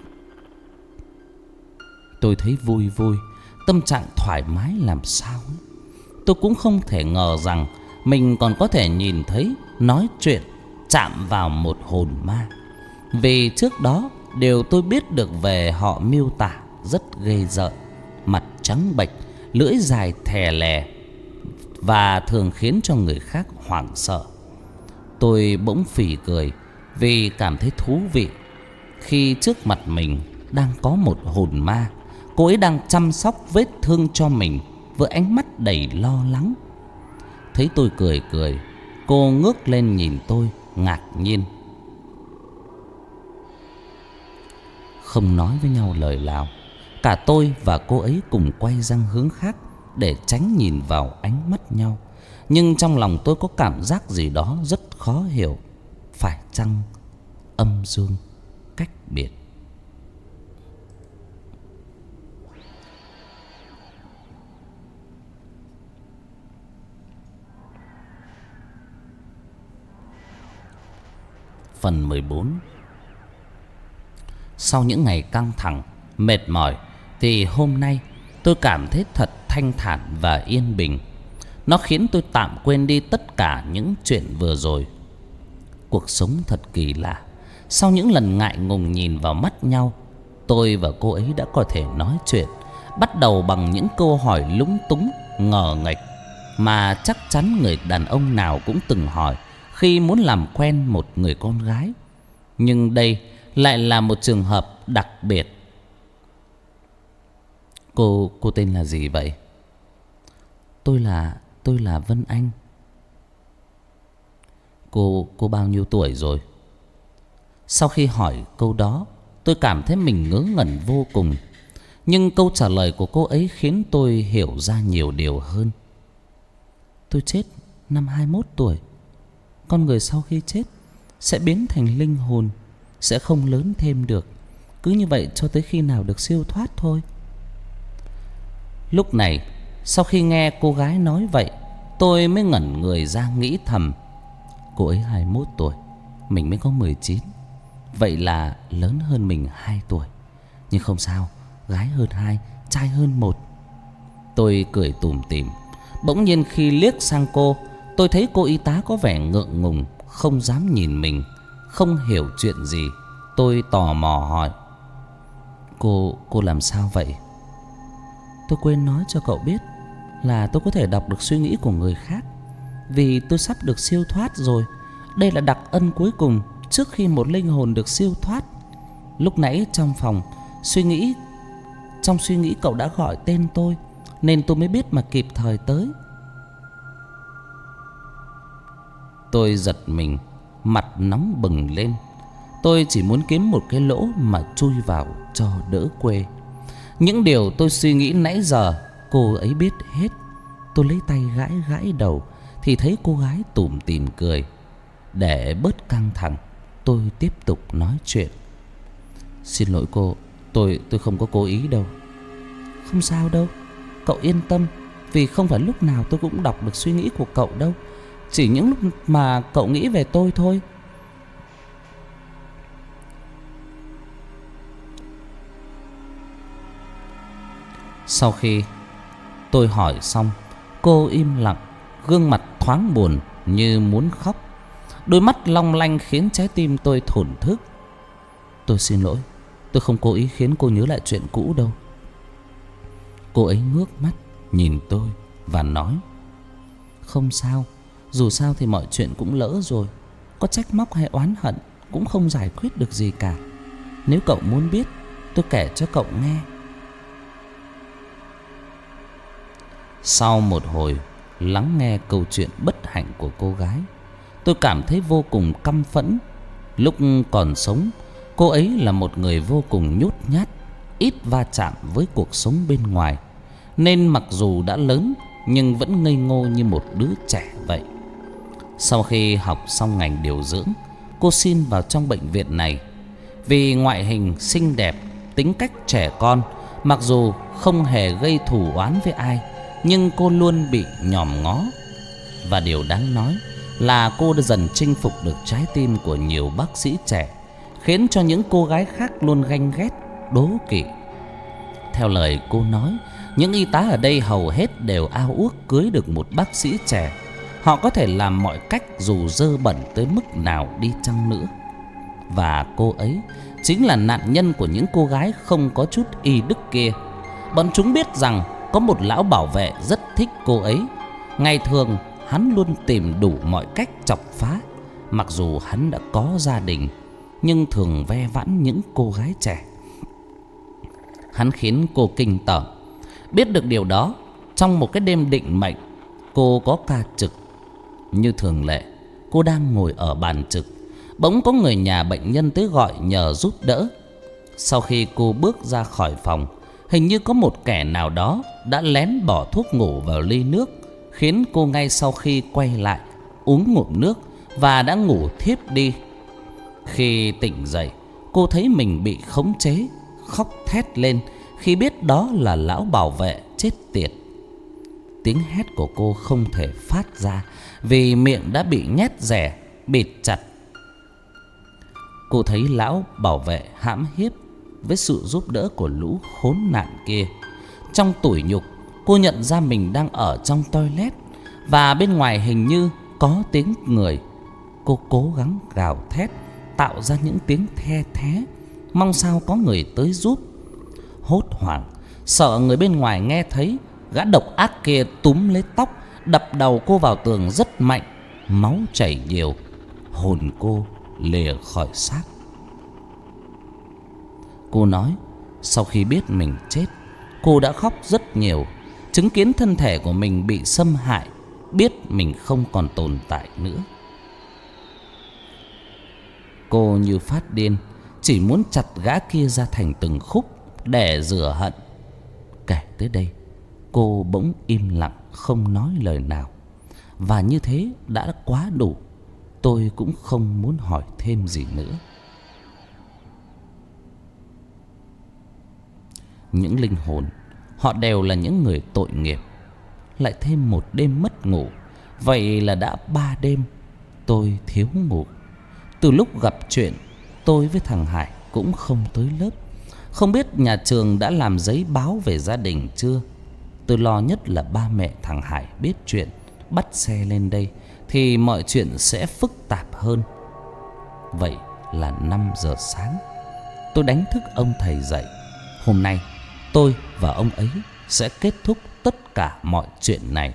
Tôi thấy vui vui, tâm trạng thoải mái làm sao ấy. Tôi cũng không thể ngờ rằng mình còn có thể nhìn thấy, nói chuyện, chạm vào một hồn ma. Vì trước đó điều tôi biết được về họ miêu tả rất ghê rợn. Mặt trắng bệch, lưỡi dài thè lè, và thường khiến cho người khác hoảng sợ. Tôi bỗng phì cười vì cảm thấy thú vị khi trước mặt mình đang có một hồn ma. Cô ấy đang chăm sóc vết thương cho mình với ánh mắt đầy lo lắng. Thấy tôi cười cười, cô ngước lên nhìn tôi ngạc nhiên. Không nói với nhau lời nào, cả tôi và cô ấy cùng quay sang hướng khác để tránh nhìn vào ánh mắt nhau. Nhưng trong lòng tôi có cảm giác gì đó rất khó hiểu. Phải chăng âm dương cách biệt? Phần mười bốn. Sau những ngày căng thẳng, mệt mỏi, thì hôm nay tôi cảm thấy thật thanh thản và yên bình. Nó khiến tôi tạm quên đi tất cả những chuyện vừa rồi. Cuộc sống thật kỳ lạ. Sau những lần ngại ngùng nhìn vào mắt nhau, tôi và cô ấy đã có thể nói chuyện, bắt đầu bằng những câu hỏi lúng túng, ngờ nghệch mà chắc chắn người đàn ông nào cũng từng hỏi khi muốn làm quen một người con gái. Nhưng đây lại là một trường hợp đặc biệt. Cô, cô tên là gì vậy? Tôi là, tôi là Vân Anh. Cô, cô bao nhiêu tuổi rồi? Sau khi hỏi câu đó, tôi cảm thấy mình ngớ ngẩn vô cùng. Nhưng câu trả lời của cô ấy khiến tôi hiểu ra nhiều điều hơn. Tôi chết năm hai mươi mốt tuổi. Con người sau khi chết sẽ biến thành linh hồn, sẽ không lớn thêm được. Cứ như vậy cho tới khi nào được siêu thoát thôi. Lúc này, sau khi nghe cô gái nói vậy, tôi mới ngẩn người ra nghĩ thầm. Cô ấy hai mươi mốt tuổi, mình mới có mười chín. Vậy là lớn hơn mình hai tuổi. Nhưng không sao, gái hơn hai, trai hơn một. Tôi cười tủm tỉm. Bỗng nhiên khi liếc sang cô, tôi thấy cô y tá có vẻ ngượng ngùng, không dám nhìn mình, không hiểu chuyện gì. Tôi tò mò hỏi: Cô, cô làm sao vậy? Tôi quên nói cho cậu biết là tôi có thể đọc được suy nghĩ của người khác. Vì tôi sắp được siêu thoát rồi. Đây là đặc ân cuối cùng trước khi một linh hồn được siêu thoát. Lúc nãy trong phòng suy nghĩ, trong suy nghĩ cậu đã gọi tên tôi, nên tôi mới biết mà kịp thời tới. Tôi giật mình, mặt nóng bừng lên. Tôi chỉ muốn kiếm một cái lỗ mà chui vào cho đỡ quê. Những điều tôi suy nghĩ nãy giờ cô ấy biết hết. Tôi lấy tay gãi gãi đầu thì thấy cô gái tủm tỉm cười. Để bớt căng thẳng, tôi tiếp tục nói chuyện. Xin lỗi cô, tôi tôi không có cố ý đâu. Không sao đâu, cậu yên tâm. Vì không phải lúc nào tôi cũng đọc được suy nghĩ của cậu đâu. Chỉ những lúc mà cậu nghĩ về tôi thôi. Sau khi tôi hỏi xong, cô im lặng, gương mặt thoáng buồn như muốn khóc. Đôi mắt long lanh khiến trái tim tôi thổn thức. Tôi xin lỗi, tôi không cố ý khiến cô nhớ lại chuyện cũ đâu. Cô ấy ngước mắt nhìn tôi và nói: Không sao, dù sao thì mọi chuyện cũng lỡ rồi. Có trách móc hay oán hận cũng không giải quyết được gì cả. Nếu cậu muốn biết, tôi kể cho cậu nghe. Sau một hồi lắng nghe câu chuyện bất hạnh của cô gái, tôi cảm thấy vô cùng căm phẫn. Lúc còn sống, cô ấy là một người vô cùng nhút nhát, ít va chạm với cuộc sống bên ngoài, nên mặc dù đã lớn nhưng vẫn ngây ngô như một đứa trẻ vậy. Sau khi học xong ngành điều dưỡng, cô xin vào trong bệnh viện này. Vì ngoại hình xinh đẹp, tính cách trẻ con, mặc dù không hề gây thù oán với ai, nhưng cô luôn bị nhòm ngó. Và điều đáng nói là cô đã dần chinh phục được trái tim của nhiều bác sĩ trẻ, khiến cho những cô gái khác luôn ganh ghét, đố kỵ. Theo lời cô nói, những y tá ở đây hầu hết đều ao ước cưới được một bác sĩ trẻ. Họ có thể làm mọi cách dù dơ bẩn tới mức nào đi chăng nữa. Và cô ấy chính là nạn nhân của những cô gái không có chút y đức kia. Bọn chúng biết rằng có một lão bảo vệ rất thích cô ấy. Ngày thường hắn luôn tìm đủ mọi cách chọc phá. Mặc dù hắn đã có gia đình, nhưng thường ve vãn những cô gái trẻ. Hắn khiến cô kinh tởm. Biết được điều đó, trong một cái đêm định mệnh, cô có ca trực. Như thường lệ, cô đang ngồi ở bàn trực, bỗng có người nhà bệnh nhân tới gọi nhờ giúp đỡ. Sau khi cô bước ra khỏi phòng, hình như có một kẻ nào đó đã lén bỏ thuốc ngủ vào ly nước, khiến cô ngay sau khi quay lại uống ngụm nước và đã ngủ thiếp đi. Khi tỉnh dậy, cô thấy mình bị khống chế, khóc thét lên khi biết đó là lão bảo vệ chết tiệt. Tiếng hét của cô không thể phát ra vì miệng đã bị nhét rẻ bịt chặt. Cô thấy lão bảo vệ hãm hiếp với sự giúp đỡ của lũ khốn nạn kia. Trong tủi nhục, cô nhận ra mình đang ở trong toilet và bên ngoài hình như có tiếng người. Cô cố gắng gào thét, tạo ra những tiếng the thé, mong sao có người tới giúp. Hốt hoảng, sợ người bên ngoài nghe thấy, gã độc ác kia túm lấy tóc, đập đầu cô vào tường rất mạnh. Máu chảy nhiều, hồn cô lìa khỏi xác. Cô nói sau khi biết mình chết, cô đã khóc rất nhiều, chứng kiến thân thể của mình bị xâm hại, biết mình không còn tồn tại nữa. Cô như phát điên, chỉ muốn chặt gã kia ra thành từng khúc để rửa hận. Kể tới đây, cô bỗng im lặng không nói lời nào. Và như thế đã quá đủ. Tôi cũng không muốn hỏi thêm gì nữa. Những linh hồn, họ đều là những người tội nghiệp. Lại thêm một đêm mất ngủ. Vậy là đã ba đêm tôi thiếu ngủ. Từ lúc gặp chuyện, tôi với thằng Hải cũng không tới lớp. Không biết nhà trường đã làm giấy báo về gia đình chưa. Tôi lo nhất là ba mẹ thằng Hải biết chuyện, bắt xe lên đây thì mọi chuyện sẽ phức tạp hơn. Vậy là năm giờ sáng, tôi đánh thức ông thầy dậy. Hôm nay tôi và ông ấy sẽ kết thúc tất cả mọi chuyện này.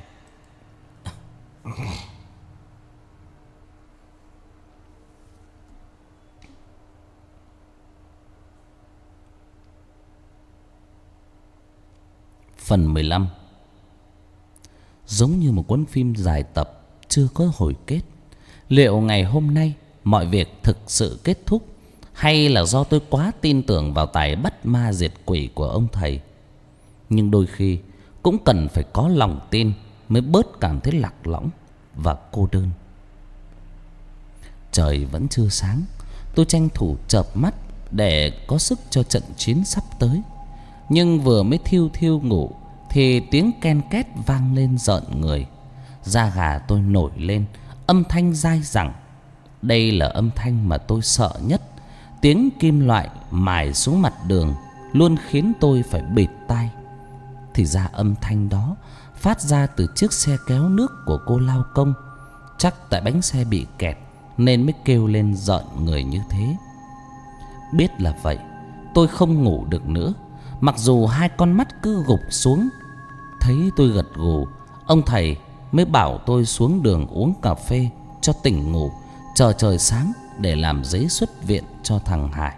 Phần mười lăm. Giống như một cuốn phim dài tập chưa có hồi kết. Liệu ngày hôm nay mọi việc thực sự kết thúc, hay là do tôi quá tin tưởng vào tài bắt ma diệt quỷ của ông thầy? Nhưng đôi khi cũng cần phải có lòng tin mới bớt cảm thấy lạc lõng và cô đơn. Trời vẫn chưa sáng, tôi tranh thủ chợp mắt để có sức cho trận chiến sắp tới. Nhưng vừa mới thiêu thiêu ngủ thì tiếng ken két vang lên rợn người. Da gà tôi nổi lên, âm thanh dai dẳng. Đây là âm thanh mà tôi sợ nhất. Tiếng kim loại mài xuống mặt đường luôn khiến tôi phải bịt tai. Thì ra âm thanh đó phát ra từ chiếc xe kéo nước của cô lao công. Chắc tại bánh xe bị kẹt nên mới kêu lên rợn người như thế. Biết là vậy, tôi không ngủ được nữa. Mặc dù hai con mắt cứ gục xuống. Thấy tôi gật gù, ông thầy mới bảo tôi xuống đường uống cà phê cho tỉnh ngủ, chờ trời sáng để làm giấy xuất viện cho thằng Hải.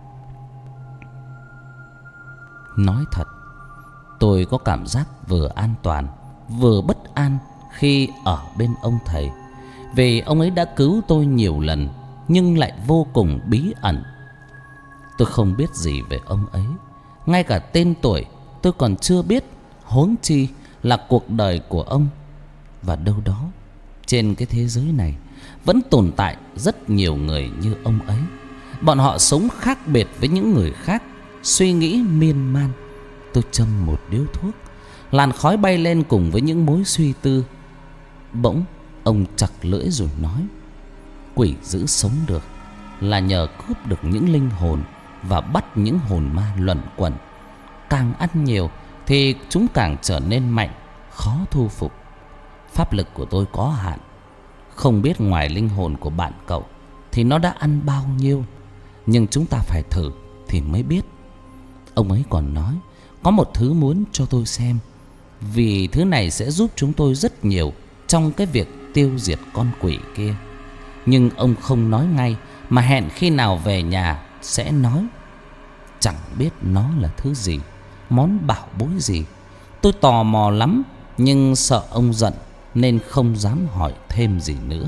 Nói thật, tôi có cảm giác vừa an toàn vừa bất an khi ở bên ông thầy. vì ông ấy đã cứu tôi nhiều lần nhưng lại vô cùng bí ẩn. Tôi không biết gì về ông ấy, ngay cả tên tuổi tôi còn chưa biết, huống chi là cuộc đời của ông. Và đâu đó trên cái thế giới này vẫn tồn tại rất nhiều người như ông ấy. Bọn họ sống khác biệt với những người khác, suy nghĩ miên man. Tôi châm một điếu thuốc, làn khói bay lên cùng với những mối suy tư. Bỗng ông chặt lưỡi rồi nói: quỷ dữ sống được là nhờ cướp được những linh hồn và bắt những hồn ma luẩn quẩn. Càng ăn nhiều thì chúng càng trở nên mạnh, khó thu phục. Pháp lực của tôi có hạn, không biết ngoài linh hồn của bạn cậu thì nó đã ăn bao nhiêu, nhưng chúng ta phải thử thì mới biết. Ông ấy còn nói có một thứ muốn cho tôi xem, vì thứ này sẽ giúp chúng tôi rất nhiều trong cái việc tiêu diệt con quỷ kia. Nhưng ông không nói ngay, mà hẹn khi nào về nhà sẽ nói. Chẳng biết nó là thứ gì, món bảo bối gì. Tôi tò mò lắm, nhưng sợ ông giận nên không dám hỏi thêm gì nữa.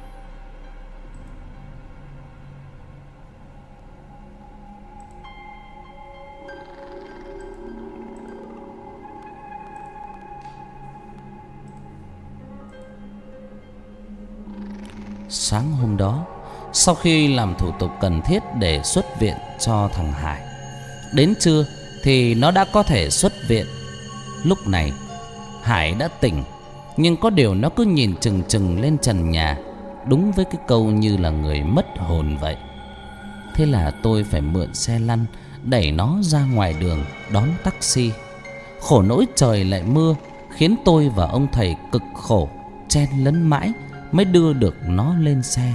Sáng hôm đó, sau khi làm thủ tục cần thiết để xuất viện cho thằng Hải, đến trưa thì nó đã có thể xuất viện. Lúc này Hải đã tỉnh, nhưng có điều nó cứ nhìn chừng chừng lên trần nhà, đúng với cái câu như là người mất hồn vậy. Thế là tôi phải mượn xe lăn đẩy nó ra ngoài đường đón taxi. Khổ nỗi trời lại mưa, khiến tôi và ông thầy cực khổ chen lấn mãi mới đưa được nó lên xe.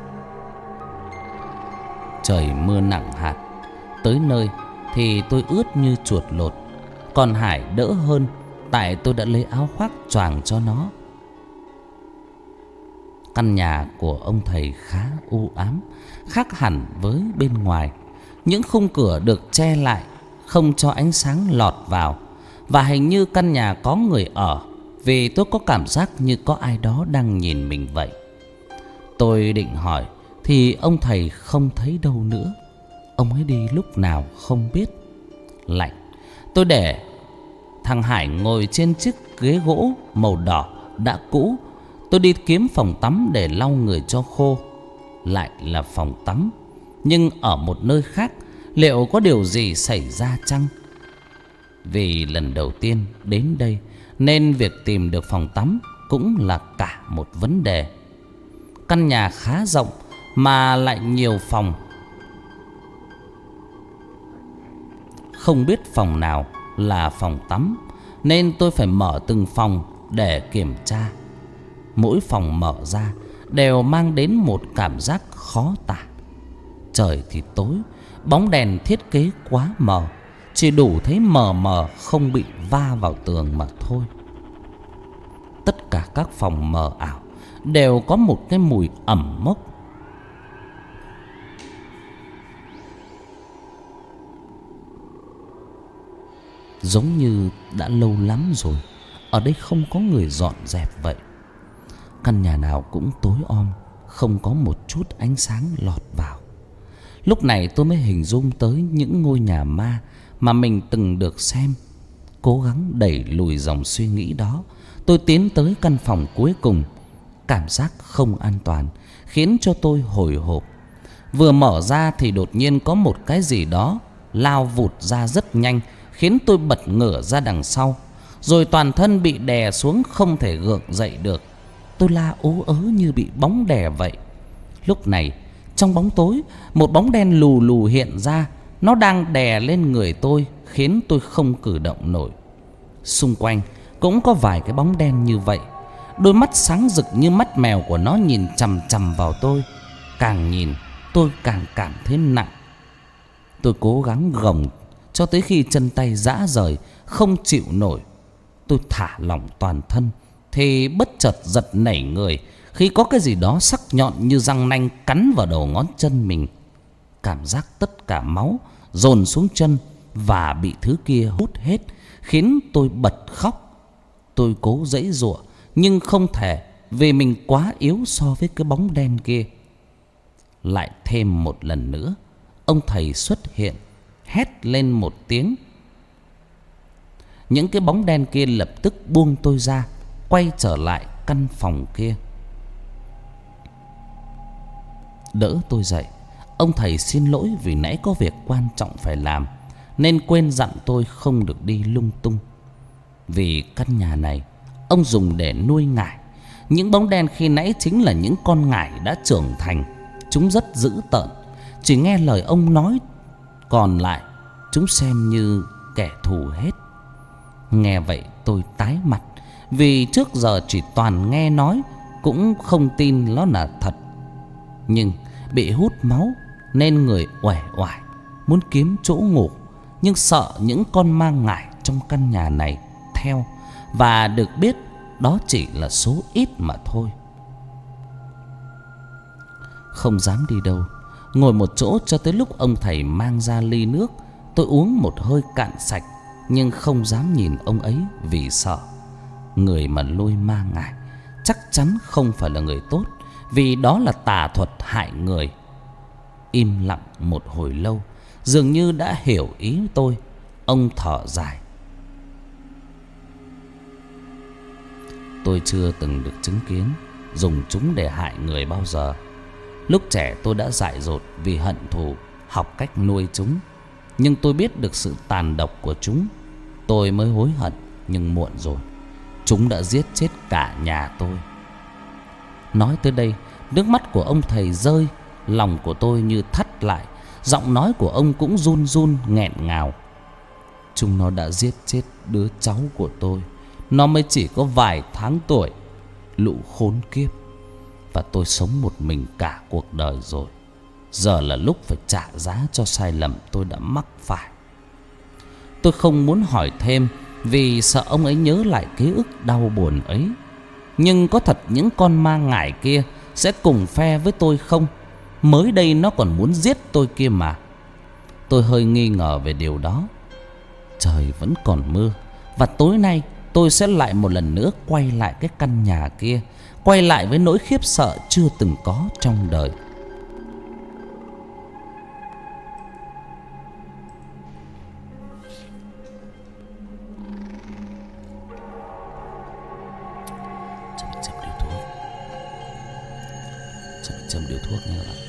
Trời mưa nặng hạt, tới nơi thì tôi ướt như chuột lột. Còn Hải đỡ hơn, tại tôi đã lấy áo khoác choàng cho nó. Căn nhà của ông thầy khá u ám, khác hẳn với bên ngoài. Những khung cửa được che lại, không cho ánh sáng lọt vào. Và hình như căn nhà có người ở, vì tôi có cảm giác như có ai đó đang nhìn mình vậy. Tôi định hỏi thì ông thầy không thấy đâu nữa. Ông ấy đi lúc nào không biết. Lạnh, tôi để thằng Hải ngồi trên chiếc ghế gỗ màu đỏ đã cũ. Tôi đi kiếm phòng tắm để lau người cho khô. Lại là phòng tắm, nhưng ở một nơi khác. Liệu có điều gì xảy ra chăng? Vì lần đầu tiên đến đây nên việc tìm được phòng tắm cũng là cả một vấn đề. Căn nhà khá rộng mà lại nhiều phòng, không biết phòng nào là phòng tắm, nên tôi phải mở từng phòng để kiểm tra. Mỗi phòng mở ra đều mang đến một cảm giác khó tả. Trời thì tối, bóng đèn thiết kế quá mờ, chỉ đủ thấy mờ mờ, không bị va vào tường mà thôi. Tất cả các phòng mờ ảo đều có một cái mùi ẩm mốc. Giống như đã lâu lắm rồi ở đây không có người dọn dẹp vậy. Căn nhà nào cũng tối om, không có một chút ánh sáng lọt vào. Lúc này tôi mới hình dung tới những ngôi nhà ma mà mình từng được xem. Cố gắng đẩy lùi dòng suy nghĩ đó, tôi tiến tới căn phòng cuối cùng. Cảm giác không an toàn khiến cho tôi hồi hộp. Vừa mở ra thì đột nhiên có một cái gì đó lao vụt ra rất nhanh, khiến tôi bật ngửa ra đằng sau. Rồi toàn thân bị đè xuống, không thể gượng dậy được. Tôi la ú ớ như bị bóng đè vậy. Lúc này trong bóng tối, một bóng đen lù lù hiện ra. Nó đang đè lên người tôi, khiến tôi không cử động nổi. Xung quanh cũng có vài cái bóng đen như vậy. Đôi mắt sáng rực như mắt mèo của nó nhìn chằm chằm vào tôi. Càng nhìn tôi càng cảm thấy nặng. Tôi cố gắng gồng cho tới khi chân tay rã rời, không chịu nổi. Tôi thả lỏng toàn thân thì bất chợt giật nảy người khi có cái gì đó sắc nhọn như răng nanh cắn vào đầu ngón chân mình. Cảm giác tất cả máu dồn xuống chân và bị thứ kia hút hết, khiến tôi bật khóc. Tôi cố giãy giụa nhưng không thể, vì mình quá yếu so với cái bóng đen kia. Lại thêm một lần nữa, ông thầy xuất hiện, hét lên một tiếng. Những cái bóng đen kia lập tức buông tôi ra, quay trở lại căn phòng kia. Đỡ tôi dậy, ông thầy xin lỗi vì nãy có việc quan trọng phải làm, nên quên dặn tôi không được đi lung tung. Vì căn nhà này ông dùng để nuôi ngải. Những bóng đen khi nãy chính là những con ngải đã trưởng thành. Chúng rất dữ tợn, chỉ nghe lời ông nói, còn lại chúng xem như kẻ thù hết. Nghe vậy tôi tái mặt, vì trước giờ chỉ toàn nghe nói, cũng không tin nó là thật. Nhưng bị hút máu nên người uể oải, muốn kiếm chỗ ngủ, nhưng sợ những con ma ngải trong căn nhà này theo, và được biết đó chỉ là số ít mà thôi. Không dám đi đâu, ngồi một chỗ cho tới lúc ông thầy mang ra ly nước. Tôi uống một hơi cạn sạch, nhưng không dám nhìn ông ấy vì sợ. Người mà nuôi ma ngải chắc chắn không phải là người tốt, vì đó là tà thuật hại người. Im lặng một hồi lâu, dường như đã hiểu ý tôi, ông thở dài. Tôi chưa từng được chứng kiến dùng chúng để hại người bao giờ. Lúc trẻ tôi đã dại dột vì hận thù, học cách nuôi chúng. Nhưng tôi biết được sự tàn độc của chúng. Tôi mới hối hận, nhưng muộn rồi. Chúng đã giết chết cả nhà tôi. Nói tới đây, nước mắt của ông thầy rơi, lòng của tôi như thắt lại. Giọng nói của ông cũng run run nghẹn ngào. Chúng nó đã giết chết đứa cháu của tôi. Nó mới chỉ có vài tháng tuổi. Lũ khốn kiếp. Và tôi sống một mình cả cuộc đời rồi. Giờ là lúc phải trả giá cho sai lầm tôi đã mắc phải. Tôi không muốn hỏi thêm, vì sợ ông ấy nhớ lại ký ức đau buồn ấy. Nhưng có thật những con ma ngải kia sẽ cùng phe với tôi không? Mới đây nó còn muốn giết tôi kia mà. Tôi hơi nghi ngờ về điều đó. Trời vẫn còn mưa, và tối nay tôi sẽ lại một lần nữa quay lại cái căn nhà kia, quay lại với nỗi khiếp sợ chưa từng có trong đời. Châm, châm điếu thuốc. Châm, châm điếu thuốc nha các bạn.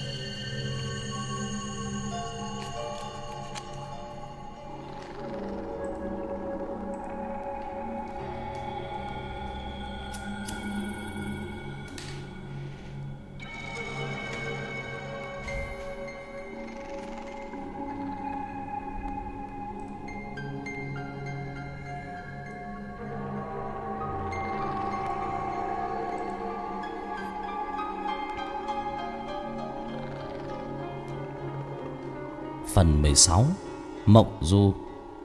Phần mười sáu. Mộng du.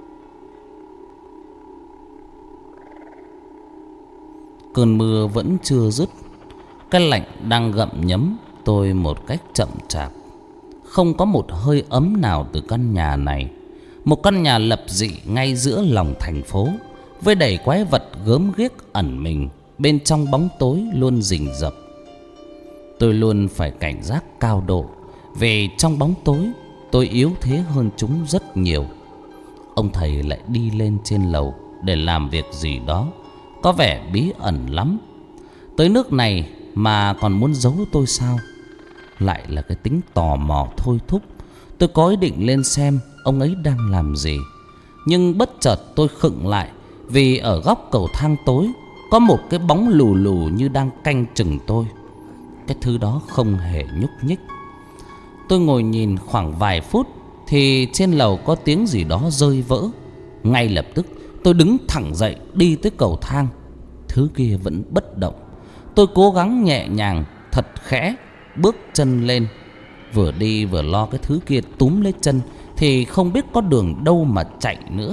Cơn mưa vẫn chưa dứt. Cái lạnh đang gặm nhấm tôi một cách chậm chạp. Không có một hơi ấm nào từ căn nhà này. Một căn nhà lập dị ngay giữa lòng thành phố, với đầy quái vật gớm ghiếc ẩn mình bên trong bóng tối luôn rình rập. Tôi luôn phải cảnh giác cao độ, vì trong bóng tối tôi yếu thế hơn chúng rất nhiều. Ông thầy lại đi lên trên lầu để làm việc gì đó, có vẻ bí ẩn lắm. Tới nước này mà còn muốn giấu tôi sao? Lại là cái tính tò mò thôi thúc. Tôi có ý định lên xem ông ấy đang làm gì. Nhưng bất chợt tôi khựng lại, vì ở góc cầu thang tối có một cái bóng lù lù như đang canh chừng tôi. Cái thứ đó không hề nhúc nhích. Tôi ngồi nhìn khoảng vài phút thì trên lầu có tiếng gì đó rơi vỡ. Ngay lập tức tôi đứng thẳng dậy đi tới cầu thang. Thứ kia vẫn bất động. Tôi cố gắng nhẹ nhàng thật khẽ bước chân lên. Vừa đi vừa lo cái thứ kia túm lấy chân thì không biết có đường đâu mà chạy nữa.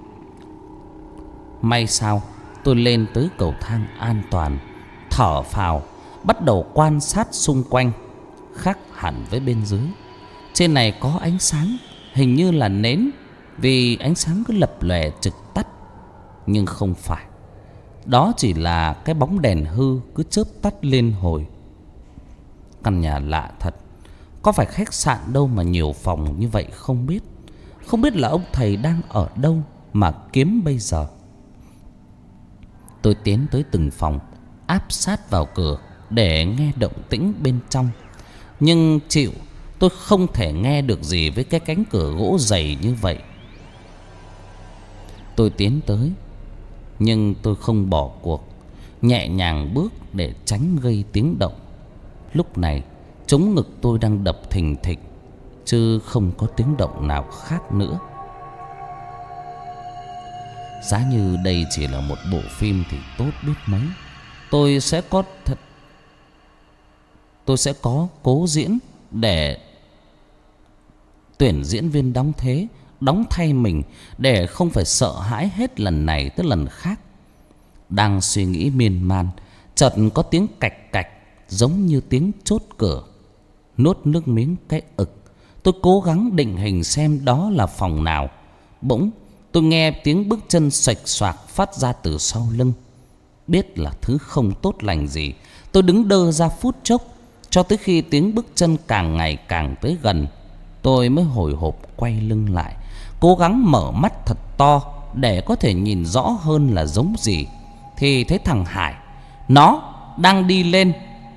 May sao tôi lên tới cầu thang an toàn, thở phào, bắt đầu quan sát xung quanh. Khác hẳn với bên dưới. Trên này có ánh sáng, hình như là nến, vì ánh sáng cứ lập lòe trực tắt. Nhưng không phải. đó chỉ là cái bóng đèn hư cứ chớp tắt liên hồi. Căn nhà lạ thật, có phải khách sạn đâu mà nhiều phòng như vậy không biết. Không biết là ông thầy đang ở đâu mà kiếm bây giờ. Tôi tiến tới từng phòng, áp sát vào cửa để nghe động tĩnh bên trong. Nhưng chịu, tôi không thể nghe được gì với cái cánh cửa gỗ dày như vậy. Tôi tiến tới, nhưng tôi không bỏ cuộc, nhẹ nhàng bước để tránh gây tiếng động. Lúc này trống ngực tôi đang đập thình thịch, chứ không có tiếng động nào khác nữa. Giá như đây chỉ là một bộ phim thì tốt biết mấy. Tôi sẽ có thật Tôi sẽ có cố diễn để tuyển diễn viên đóng thế, đóng thay mình, để không phải sợ hãi hết lần này tới lần khác. Đang suy nghĩ miên man, chợt có tiếng cạch cạch giống như tiếng chốt cửa. Nuốt nước miếng cái ực, tôi cố gắng định hình xem đó là phòng nào. Bỗng tôi nghe tiếng bước chân xoạch xoạc phát ra từ sau lưng. Biết là thứ không tốt lành gì, tôi đứng đơ ra phút chốc, cho tới khi tiếng bước chân càng ngày càng tới gần, tôi mới hồi hộp quay lưng lại, cố gắng mở mắt thật to để có thể nhìn rõ hơn là giống gì. Thì thấy thằng Hải, nó đang đi lên,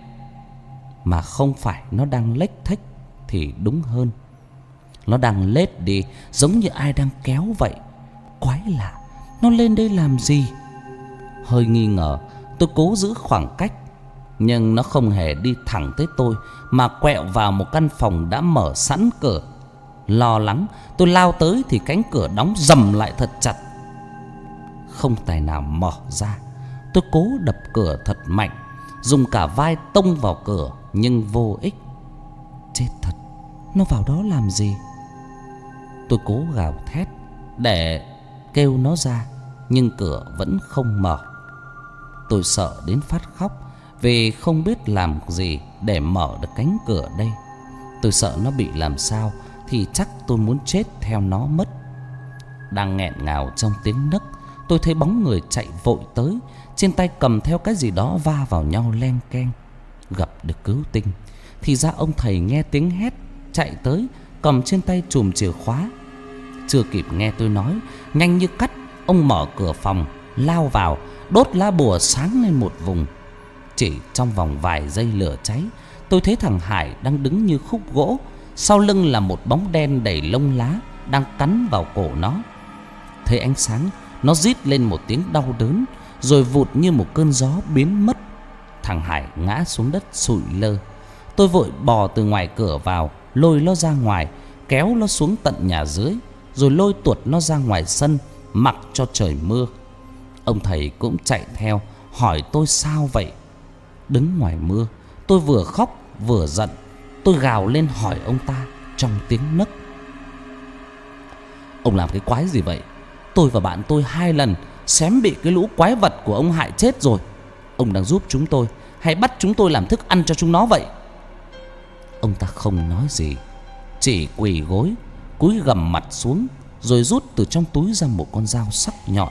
mà không phải nó đang lếch thếch thì đúng hơn. Nó đang lết đi giống như ai đang kéo vậy. Quái lạ, nó lên đây làm gì? Hơi nghi ngờ, tôi cố giữ khoảng cách, nhưng nó không hề đi thẳng tới tôi, mà quẹo vào một căn phòng đã mở sẵn cửa. Lo lắng, tôi lao tới thì cánh cửa đóng rầm lại thật chặt, không tài nào mở ra. Tôi cố đập cửa thật mạnh, dùng cả vai tông vào cửa, nhưng vô ích. Chết thật, nó vào đó làm gì? Tôi cố gào thét để kêu nó ra, nhưng cửa vẫn không mở. Tôi sợ đến phát khóc, vì không biết làm gì để mở được cánh cửa đây. Tôi sợ nó bị làm sao thì chắc tôi muốn chết theo nó mất. Đang nghẹn ngào trong tiếng nấc, tôi thấy bóng người chạy vội tới, trên tay cầm theo cái gì đó va vào nhau leng keng. Gặp được cứu tinh, thì ra ông thầy nghe tiếng hét chạy tới, cầm trên tay chùm chìa khóa. Chưa kịp nghe tôi nói, nhanh như cắt ông mở cửa phòng, lao vào, đốt lá bùa sáng lên một vùng. Chỉ trong vòng vài giây lửa cháy, tôi thấy thằng Hải đang đứng như khúc gỗ, sau lưng là một bóng đen đầy lông lá đang cắn vào cổ nó. Thấy ánh sáng, nó rít lên một tiếng đau đớn, rồi vụt như một cơn gió biến mất. Thằng Hải ngã xuống đất sụi lơ. Tôi vội bò từ ngoài cửa vào, lôi nó ra ngoài, kéo nó xuống tận nhà dưới, rồi lôi tuột nó ra ngoài sân, mặc cho trời mưa. Ông thầy cũng chạy theo, hỏi tôi sao vậy. Đứng ngoài mưa, tôi vừa khóc vừa giận. Tôi gào lên hỏi ông ta trong tiếng nấc: ông làm cái quái gì vậy? Tôi và bạn tôi hai lần xém bị cái lũ quái vật của ông hại chết rồi. Ông đang giúp chúng tôi hay bắt chúng tôi làm thức ăn cho chúng nó vậy? Ông ta không nói gì, chỉ quỳ gối, cúi gằm mặt xuống, rồi rút từ trong túi ra một con dao sắc nhọn.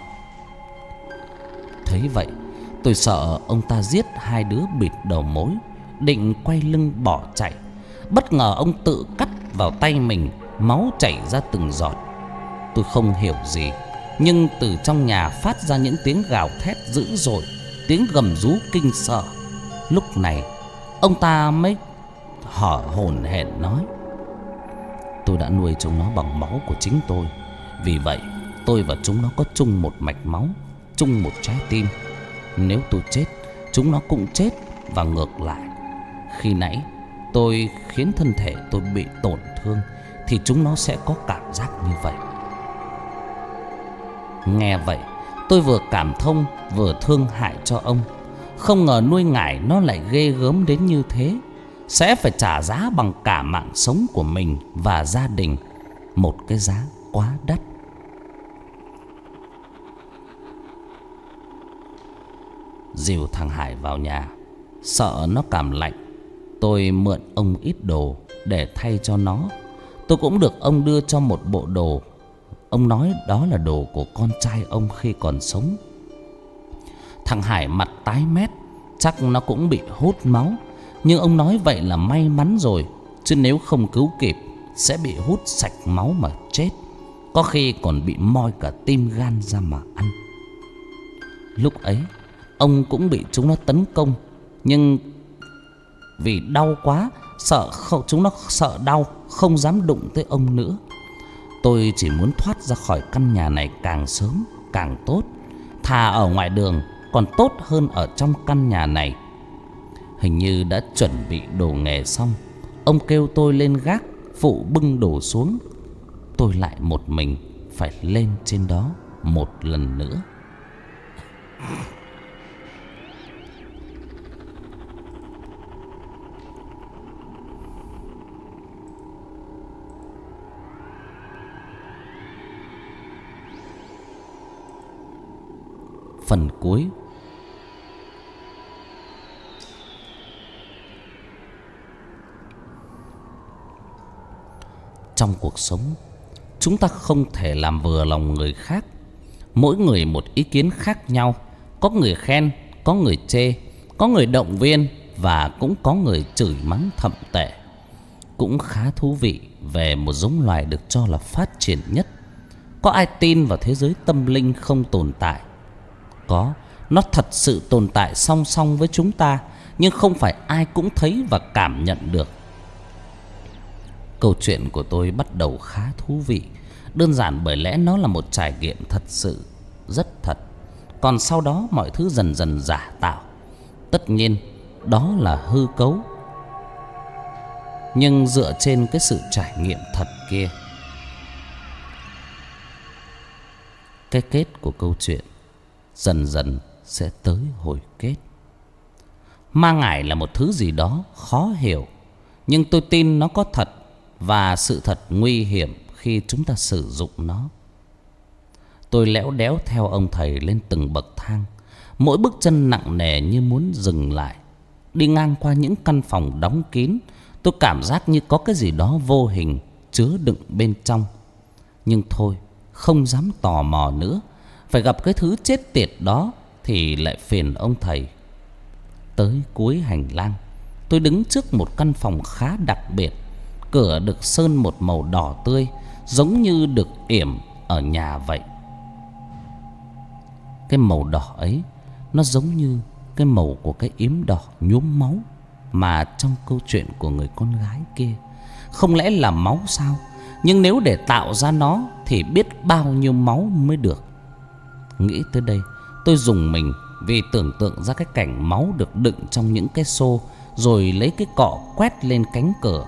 Thấy vậy, tôi sợ ông ta giết hai đứa bịt đầu mối, định quay lưng bỏ chạy. Bất ngờ ông tự cắt vào tay mình, máu chảy ra từng giọt. Tôi không hiểu gì, nhưng từ trong nhà phát ra những tiếng gào thét dữ dội, tiếng gầm rú kinh sợ. Lúc này ông ta mới hở hổn hển nói: tôi đã nuôi chúng nó bằng máu của chính tôi, vì vậy tôi và chúng nó có chung một mạch máu, chung một trái tim. Nếu tôi chết, chúng nó cũng chết, và ngược lại. Khi nãy tôi khiến thân thể tôi bị tổn thương, thì chúng nó sẽ có cảm giác như vậy. Nghe vậy, tôi vừa cảm thông vừa thương hại cho ông. Không ngờ nuôi ngải nó lại ghê gớm đến như thế, sẽ phải trả giá bằng cả mạng sống của mình và gia đình, một cái giá quá đắt. Dìu thằng Hải vào nhà, sợ nó cảm lạnh, tôi mượn ông ít đồ để thay cho nó. Tôi cũng được ông đưa cho một bộ đồ. Ông nói đó là đồ của con trai ông khi còn sống. Thằng Hải mặt tái mét, chắc nó cũng bị hút máu. Nhưng ông nói vậy là may mắn rồi, chứ nếu không cứu kịp sẽ bị hút sạch máu mà chết. Có khi còn bị moi cả tim gan ra mà ăn. Lúc ấy ông cũng bị chúng nó tấn công, nhưng vì đau quá, sợ không, chúng nó sợ đau, không dám đụng tới ông nữa. Tôi chỉ muốn thoát ra khỏi căn nhà này càng sớm càng tốt. Thà ở ngoài đường còn tốt hơn ở trong căn nhà này. Hình như đã chuẩn bị đồ nghề xong, ông kêu tôi lên gác phụ bưng đồ xuống. Tôi lại một mình phải lên trên đó một lần nữa. Phần cuối. Trong cuộc sống, chúng ta không thể làm vừa lòng người khác. Mỗi người một ý kiến khác nhau. Có người khen, có người chê, có người động viên, và cũng có người chửi mắng thậm tệ. Cũng khá thú vị về một giống loài được cho là phát triển nhất. Có ai tin vào thế giới tâm linh không tồn tại? Có, nó thật sự tồn tại song song với chúng ta, nhưng không phải ai cũng thấy và cảm nhận được. Câu chuyện của tôi bắt đầu khá thú vị, đơn giản bởi lẽ nó là một trải nghiệm thật sự, rất thật. Còn sau đó mọi thứ dần dần giả tạo. Tất nhiên đó là hư cấu, nhưng dựa trên cái sự trải nghiệm thật kia. Cái kết của câu chuyện dần dần sẽ tới hồi kết. Ma ngải là một thứ gì đó khó hiểu, nhưng tôi tin nó có thật, và sự thật nguy hiểm khi chúng ta sử dụng nó. Tôi léo đéo theo ông thầy lên từng bậc thang, mỗi bước chân nặng nề như muốn dừng lại. Đi ngang qua những căn phòng đóng kín, tôi cảm giác như có cái gì đó vô hình chứa đựng bên trong. Nhưng thôi, không dám tò mò nữa. Phải gặp cái thứ chết tiệt đó thì lại phiền ông thầy. Tới cuối hành lang, tôi đứng trước một căn phòng khá đặc biệt. Cửa được sơn một màu đỏ tươi, giống như được yểm ở nhà vậy. Cái màu đỏ ấy nó giống như cái màu của cái yếm đỏ nhuốm máu mà trong câu chuyện của người con gái kia. Không lẽ là máu sao? Nhưng nếu để tạo ra nó thì biết bao nhiêu máu mới được. Nghĩ tới đây, tôi rùng mình vì tưởng tượng ra cái cảnh máu được đựng trong những cái xô, rồi lấy cái cọ quét lên cánh cửa.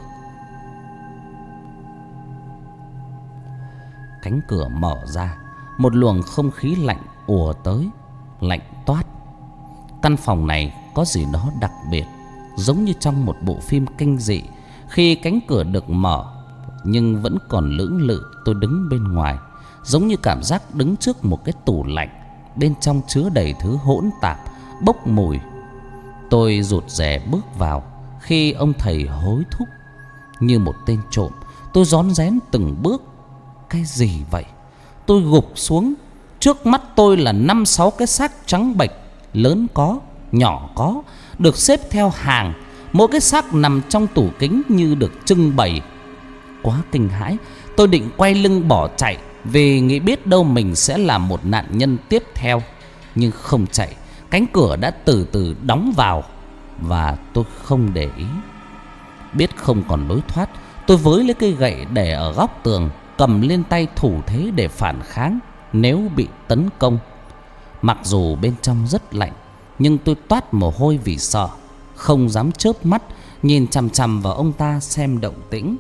Cánh cửa mở ra, một luồng không khí lạnh ùa tới, lạnh toát. Căn phòng này có gì đó đặc biệt, giống như trong một bộ phim kinh dị. Khi cánh cửa được mở nhưng vẫn còn lưỡng lự, tôi đứng bên ngoài, giống như cảm giác đứng trước một cái tủ lạnh, bên trong chứa đầy thứ hỗn tạp, bốc mùi. Tôi rụt rè bước vào khi ông thầy hối thúc. Như một tên trộm, tôi rón rén từng bước. Cái gì vậy? Tôi gục xuống. Trước mắt tôi là năm sáu cái xác trắng bệch, lớn có, nhỏ có, được xếp theo hàng. Mỗi cái xác nằm trong tủ kính như được trưng bày. Quá kinh hãi, tôi định quay lưng bỏ chạy, vì nghĩ biết đâu mình sẽ là một nạn nhân tiếp theo. Nhưng không chạy, cánh cửa đã từ từ đóng vào, và tôi không để ý. Biết không còn lối thoát, tôi với lấy cây gậy để ở góc tường, cầm lên tay thủ thế để phản kháng nếu bị tấn công. Mặc dù bên trong rất lạnh, nhưng tôi toát mồ hôi vì sợ, không dám chớp mắt nhìn chằm chằm vào ông ta xem động tĩnh.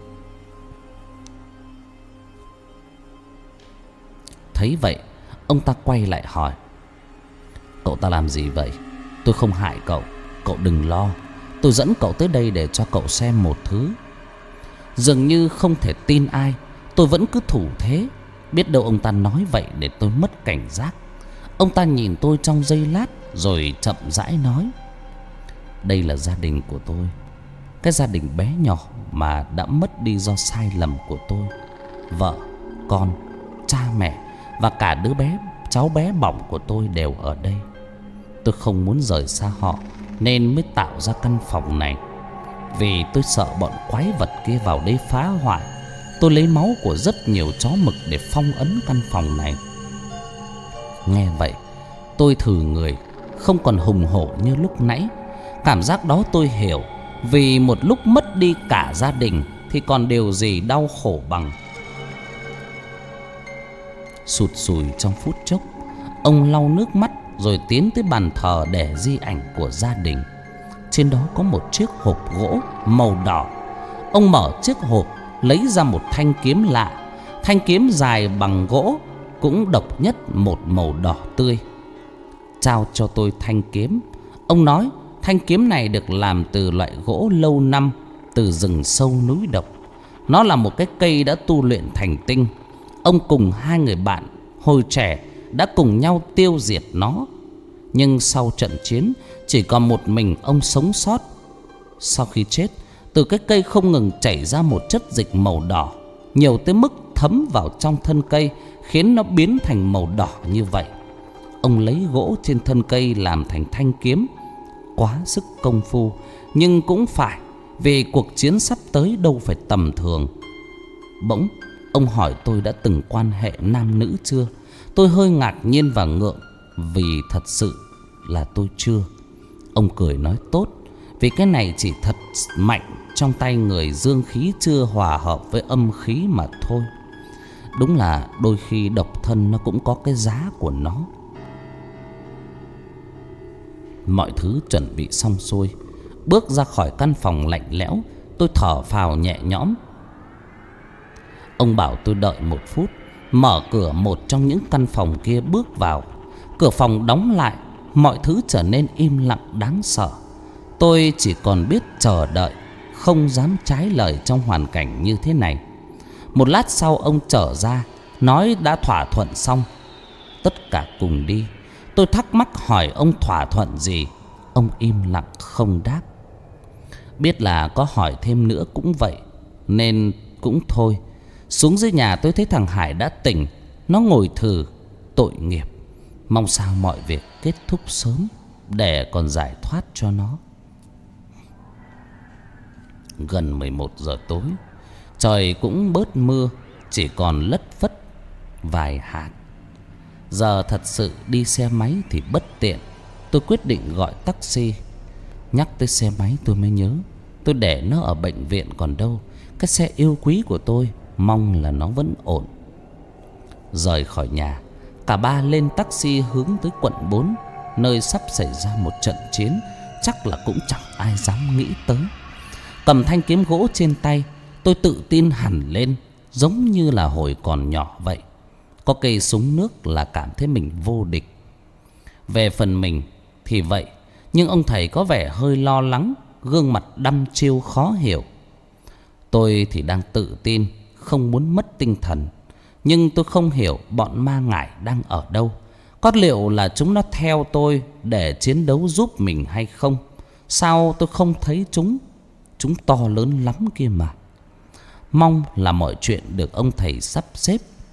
Thấy vậy, ông ta quay lại hỏi: "Cậu ta làm gì vậy?" "Tôi không hại cậu, cậu đừng lo. Tôi dẫn cậu tới đây để cho cậu xem một thứ." Dường như không thể tin ai, tôi vẫn cứ thủ thế. Biết đâu ông ta nói vậy để tôi mất cảnh giác. Ông ta nhìn tôi trong giây lát rồi chậm rãi nói: "Đây là gia đình của tôi. Cái gia đình bé nhỏ mà đã mất đi do sai lầm của tôi. Vợ, con, cha mẹ và cả đứa bé, cháu bé bỏng của tôi đều ở đây. tôi không muốn rời xa họ nên mới tạo ra căn phòng này. Vì tôi sợ bọn quái vật kia vào đây phá hoại, tôi lấy máu của rất nhiều chó mực để phong ấn căn phòng này. Nghe vậy, tôi thừ người, không còn hùng hổ như lúc nãy. Cảm giác đó tôi hiểu, vì một lúc mất đi cả gia đình thì còn điều gì đau khổ bằng. Sụt sùi trong phút chốc, ông lau nước mắt rồi tiến tới bàn thờ để di ảnh của gia đình. Trên đó có một chiếc hộp gỗ màu đỏ. Ông mở chiếc hộp, lấy ra một thanh kiếm lạ. Thanh kiếm dài bằng gỗ, cũng độc nhất một màu đỏ tươi. Trao cho tôi thanh kiếm. Ông nói thanh kiếm này được làm từ loại gỗ lâu năm, từ rừng sâu núi độc. Nó là một cái cây đã tu luyện thành tinh. Ông cùng hai người bạn hồi trẻ đã cùng nhau tiêu diệt nó. Nhưng sau trận chiến, chỉ còn một mình ông sống sót. Sau khi chết, từ cái cây không ngừng chảy ra một chất dịch màu đỏ, nhiều tới mức thấm vào trong thân cây, khiến nó biến thành màu đỏ như vậy. Ông lấy gỗ trên thân cây làm thành thanh kiếm. Quá sức công phu, nhưng cũng phải, vì cuộc chiến sắp tới đâu phải tầm thường. Bỗng ông hỏi tôi đã từng quan hệ nam nữ chưa. Tôi hơi ngạc nhiên và ngượng, vì thật sự là tôi chưa. Ông cười nói tốt, vì cái này chỉ thật mạnh trong tay người dương khí chưa hòa hợp với âm khí mà thôi. Đúng là đôi khi độc thân nó cũng có cái giá của nó. Mọi thứ chuẩn bị xong xuôi, bước ra khỏi căn phòng lạnh lẽo, tôi thở phào nhẹ nhõm. Ông bảo tôi đợi một phút, mở cửa một trong những căn phòng kia bước vào. Cửa phòng đóng lại, mọi thứ trở nên im lặng đáng sợ. Tôi chỉ còn biết chờ đợi, không dám trái lời trong hoàn cảnh như thế này. Một lát sau ông trở ra, nói đã thỏa thuận xong, tất cả cùng đi. Tôi thắc mắc hỏi ông thỏa thuận gì. Ông im lặng không đáp. Biết là có hỏi thêm nữa cũng vậy, nên cũng thôi. Xuống dưới nhà tôi thấy thằng Hải đã tỉnh. Nó ngồi thừ. Tội nghiệp, mong sao mọi việc kết thúc sớm để còn giải thoát cho nó. Gần mười một giờ tối, trời cũng bớt mưa, chỉ còn lất phất vài hạt. Giờ thật sự đi xe máy thì bất tiện. Tôi quyết định gọi taxi. Nhắc tới xe máy tôi mới nhớ, tôi để nó ở bệnh viện còn đâu. Cái xe yêu quý của tôi, mong là nó vẫn ổn. Rời khỏi nhà, cả ba lên taxi hướng tới quận bốn, nơi sắp xảy ra một trận chiến chắc là cũng chẳng ai dám nghĩ tới. Cầm thanh kiếm gỗ trên tay, tôi tự tin hẳn lên, giống như là hồi còn nhỏ vậy. Có cây súng nước là cảm thấy mình vô địch. Về phần mình thì vậy, nhưng ông thầy có vẻ hơi lo lắng, gương mặt đăm chiêu khó hiểu. Tôi thì đang tự tin, không muốn mất tinh thần. Nhưng tôi không hiểu bọn ma ngải đang ở đâu. Có liệu là chúng nó theo tôi để chiến đấu giúp mình hay không? Sao tôi không thấy chúng? Chúng to lớn lắm kia mà. Mong là mọi chuyện được ông thầy sắp xếp.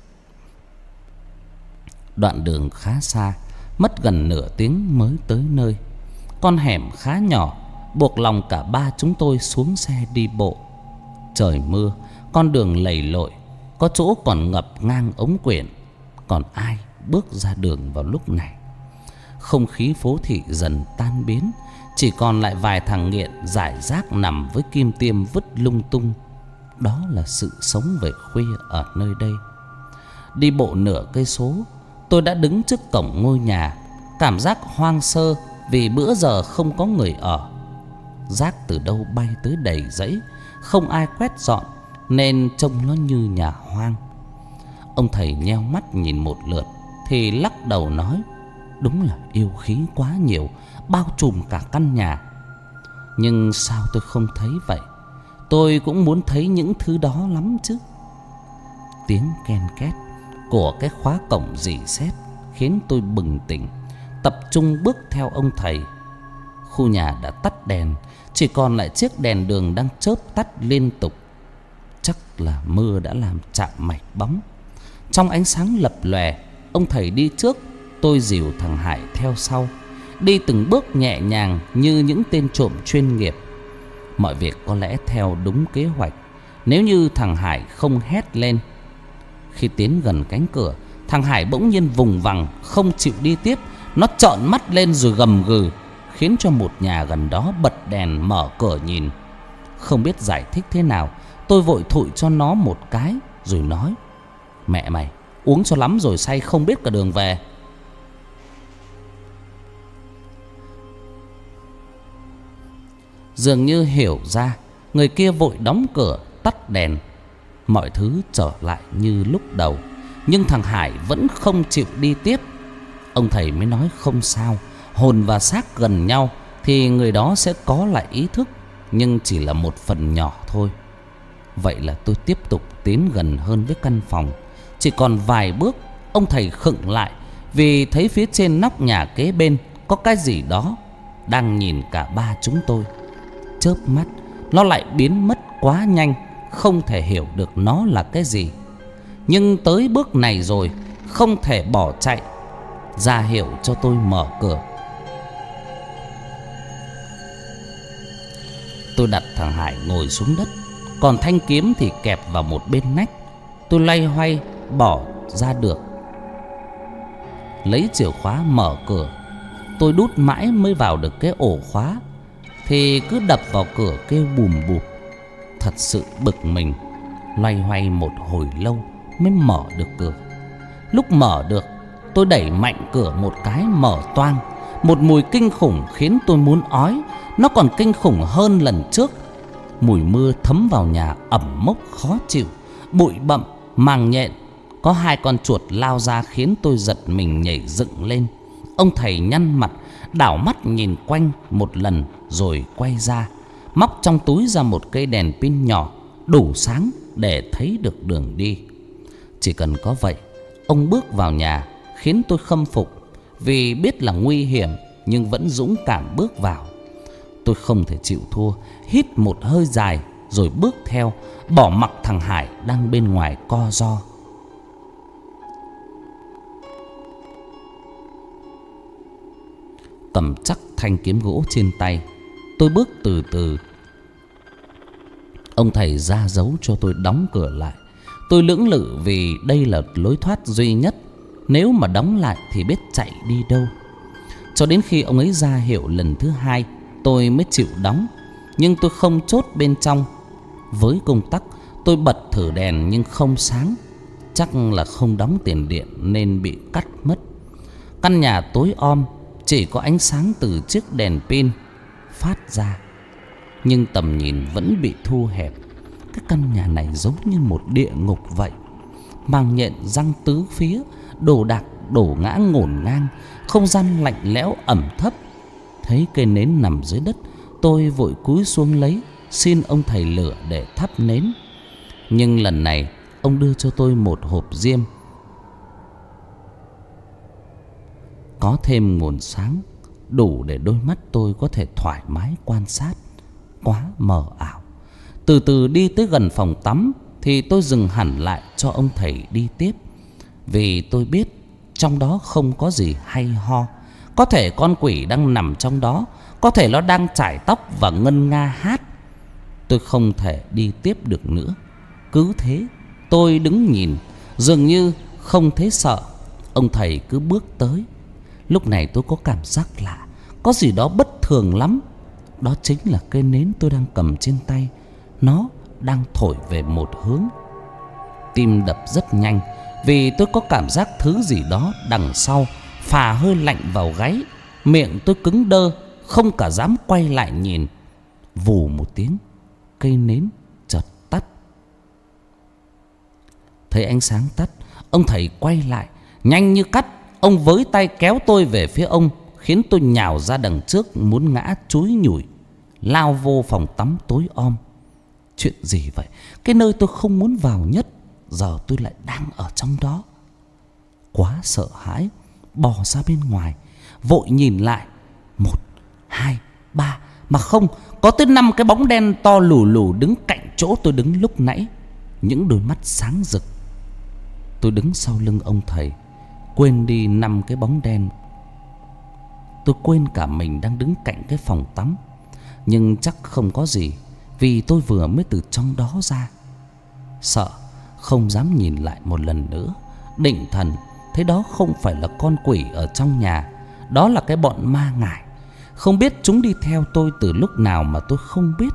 Đoạn đường khá xa, mất gần nửa tiếng mới tới nơi. Con hẻm khá nhỏ, buộc lòng cả ba chúng tôi xuống xe đi bộ. Trời mưa, con đường lầy lội, có chỗ còn ngập ngang ống quyển. Còn ai bước ra đường vào lúc này? Không khí phố thị dần tan biến, chỉ còn lại vài thằng nghiện rải rác nằm với kim tiêm vứt lung tung. Đó là sự sống về khuya ở nơi đây. Đi bộ nửa cây số, tôi đã đứng trước cổng ngôi nhà. Cảm giác hoang sơ vì bữa giờ không có người ở. Rác từ đâu bay tới đầy dãy, không ai quét dọn nên trông nó như nhà hoang. Ông thầy nheo mắt nhìn một lượt thì lắc đầu nói, đúng là yêu khí quá nhiều, bao trùm cả căn nhà. Nhưng sao tôi không thấy vậy? Tôi cũng muốn thấy những thứ đó lắm chứ. Tiếng ken két của cái khóa cổng rỉ sét khiến tôi bừng tỉnh, tập trung bước theo ông thầy. Khu nhà đã tắt đèn, chỉ còn lại chiếc đèn đường đang chớp tắt liên tục. Chắc là mưa đã làm chạm mạch bóng. Trong ánh sáng lập lòe, ông thầy đi trước, tôi dìu thằng Hải theo sau. đi từng bước nhẹ nhàng như những tên trộm chuyên nghiệp. Mọi việc có lẽ theo đúng kế hoạch nếu như thằng Hải không hét lên. Khi tiến gần cánh cửa, thằng Hải bỗng nhiên vùng vằng không chịu đi tiếp. Nó trợn mắt lên rồi gầm gừ, khiến cho một nhà gần đó bật đèn mở cửa nhìn. Không biết giải thích thế nào, tôi vội thụi cho nó một cái rồi nói: "Mẹ mày, uống cho lắm rồi say không biết cả đường về." Dường như hiểu ra, người kia vội đóng cửa, tắt đèn. Mọi thứ trở lại như lúc đầu, nhưng thằng Hải vẫn không chịu đi tiếp. Ông thầy mới nói không sao, hồn và xác gần nhau thì người đó sẽ có lại ý thức, nhưng chỉ là một phần nhỏ thôi. Vậy là tôi tiếp tục tiến gần hơn với căn phòng. Chỉ còn vài bước, ông thầy khựng lại vì thấy phía trên nóc nhà kế bên có cái gì đó đang nhìn cả ba chúng tôi. Chớp mắt, nó lại biến mất quá nhanh, không thể hiểu được nó là cái gì. Nhưng tới bước này rồi, không thể bỏ chạy, ra hiệu cho tôi mở cửa. Tôi đặt thằng Hải ngồi xuống đất, còn thanh kiếm thì kẹp vào một bên nách. Tôi loay hoay bỏ ra được, lấy chìa khóa mở cửa. Tôi đút mãi mới vào được cái ổ khóa, thì cứ đập vào cửa kêu bùm bụp. Thật sự bực mình, loay hoay một hồi lâu mới mở được cửa. Lúc mở được, tôi đẩy mạnh cửa một cái mở toang. Một mùi kinh khủng khiến tôi muốn ói. Nó còn kinh khủng hơn lần trước. Mùi mưa thấm vào nhà ẩm mốc khó chịu, bụi bặm, màng nhện. Có hai con chuột lao ra khiến tôi giật mình nhảy dựng lên. Ông thầy nhăn mặt, đảo mắt nhìn quanh một lần rồi quay ra, móc trong túi ra một cây đèn pin nhỏ đủ sáng để thấy được đường đi. Chỉ cần có vậy, ông bước vào nhà khiến tôi khâm phục. Vì biết là nguy hiểm nhưng vẫn dũng cảm bước vào. Tôi không thể chịu thua, hít một hơi dài rồi bước theo, bỏ mặc thằng Hải đang bên ngoài co ro. Cầm chắc thanh kiếm gỗ trên tay, tôi bước từ từ. Ông thầy ra dấu cho tôi đóng cửa lại. Tôi lưỡng lự vì đây là lối thoát duy nhất. Nếu mà đóng lại thì biết chạy đi đâu. Cho đến khi ông ấy ra hiệu lần thứ hai, tôi mới chịu đóng. Nhưng tôi không chốt bên trong. Với công tắc, tôi bật thử đèn nhưng không sáng. Chắc là không đóng tiền điện nên bị cắt mất. Căn nhà tối om, chỉ có ánh sáng từ chiếc đèn pin phát ra. Nhưng tầm nhìn vẫn bị thu hẹp. Cái căn nhà này giống như một địa ngục vậy. Màng nhện răng tứ phía, đồ đạc đổ ngã ngổn ngang. Không gian lạnh lẽo ẩm thấp. Thấy cây nến nằm dưới đất, tôi vội cúi xuống lấy, xin ông thầy lửa để thắp nến. Nhưng lần này ông đưa cho tôi một hộp diêm, có thêm nguồn sáng đủ để đôi mắt tôi có thể thoải mái quan sát. Quá mờ ảo. Từ từ đi tới gần phòng tắm thì tôi dừng hẳn lại cho ông thầy đi tiếp. Vì tôi biết trong đó không có gì hay ho. Có thể con quỷ đang nằm trong đó, có thể nó đang chải tóc và ngân nga hát. Tôi không thể đi tiếp được nữa. Cứ thế tôi đứng nhìn, dường như không thấy sợ. Ông thầy cứ bước tới. Lúc này tôi có cảm giác lạ, có gì đó bất thường lắm. Đó chính là cây nến tôi đang cầm trên tay, nó đang thổi về một hướng. Tim đập rất nhanh, vì tôi có cảm giác thứ gì đó đằng sau phả hơi lạnh vào gáy. Miệng tôi cứng đơ, không cả dám quay lại nhìn. Vù một tiếng, cây nến chợt tắt. Thấy ánh sáng tắt, ông thầy quay lại, nhanh như cắt. Ông với tay kéo tôi về phía ông, khiến tôi nhào ra đằng trước, muốn ngã chúi nhủi, lao vô phòng tắm tối om. Chuyện gì vậy? Cái nơi tôi không muốn vào nhất, giờ tôi lại đang ở trong đó. Quá sợ hãi, bò ra bên ngoài, vội nhìn lại. Một, hai, ba, mà không, có tới năm cái bóng đen to lù lù đứng cạnh chỗ tôi đứng lúc nãy. Những đôi mắt sáng rực. Tôi đứng sau lưng ông thầy, quên đi năm cái bóng đen Tôi quên cả mình đang đứng cạnh cái phòng tắm. Nhưng chắc không có gì, vì tôi vừa mới từ trong đó ra. Sợ, không dám nhìn lại một lần nữa. Định thần thấy đó không phải là con quỷ ở trong nhà, đó là cái bọn ma ngải. Không biết chúng đi theo tôi từ lúc nào mà tôi không biết.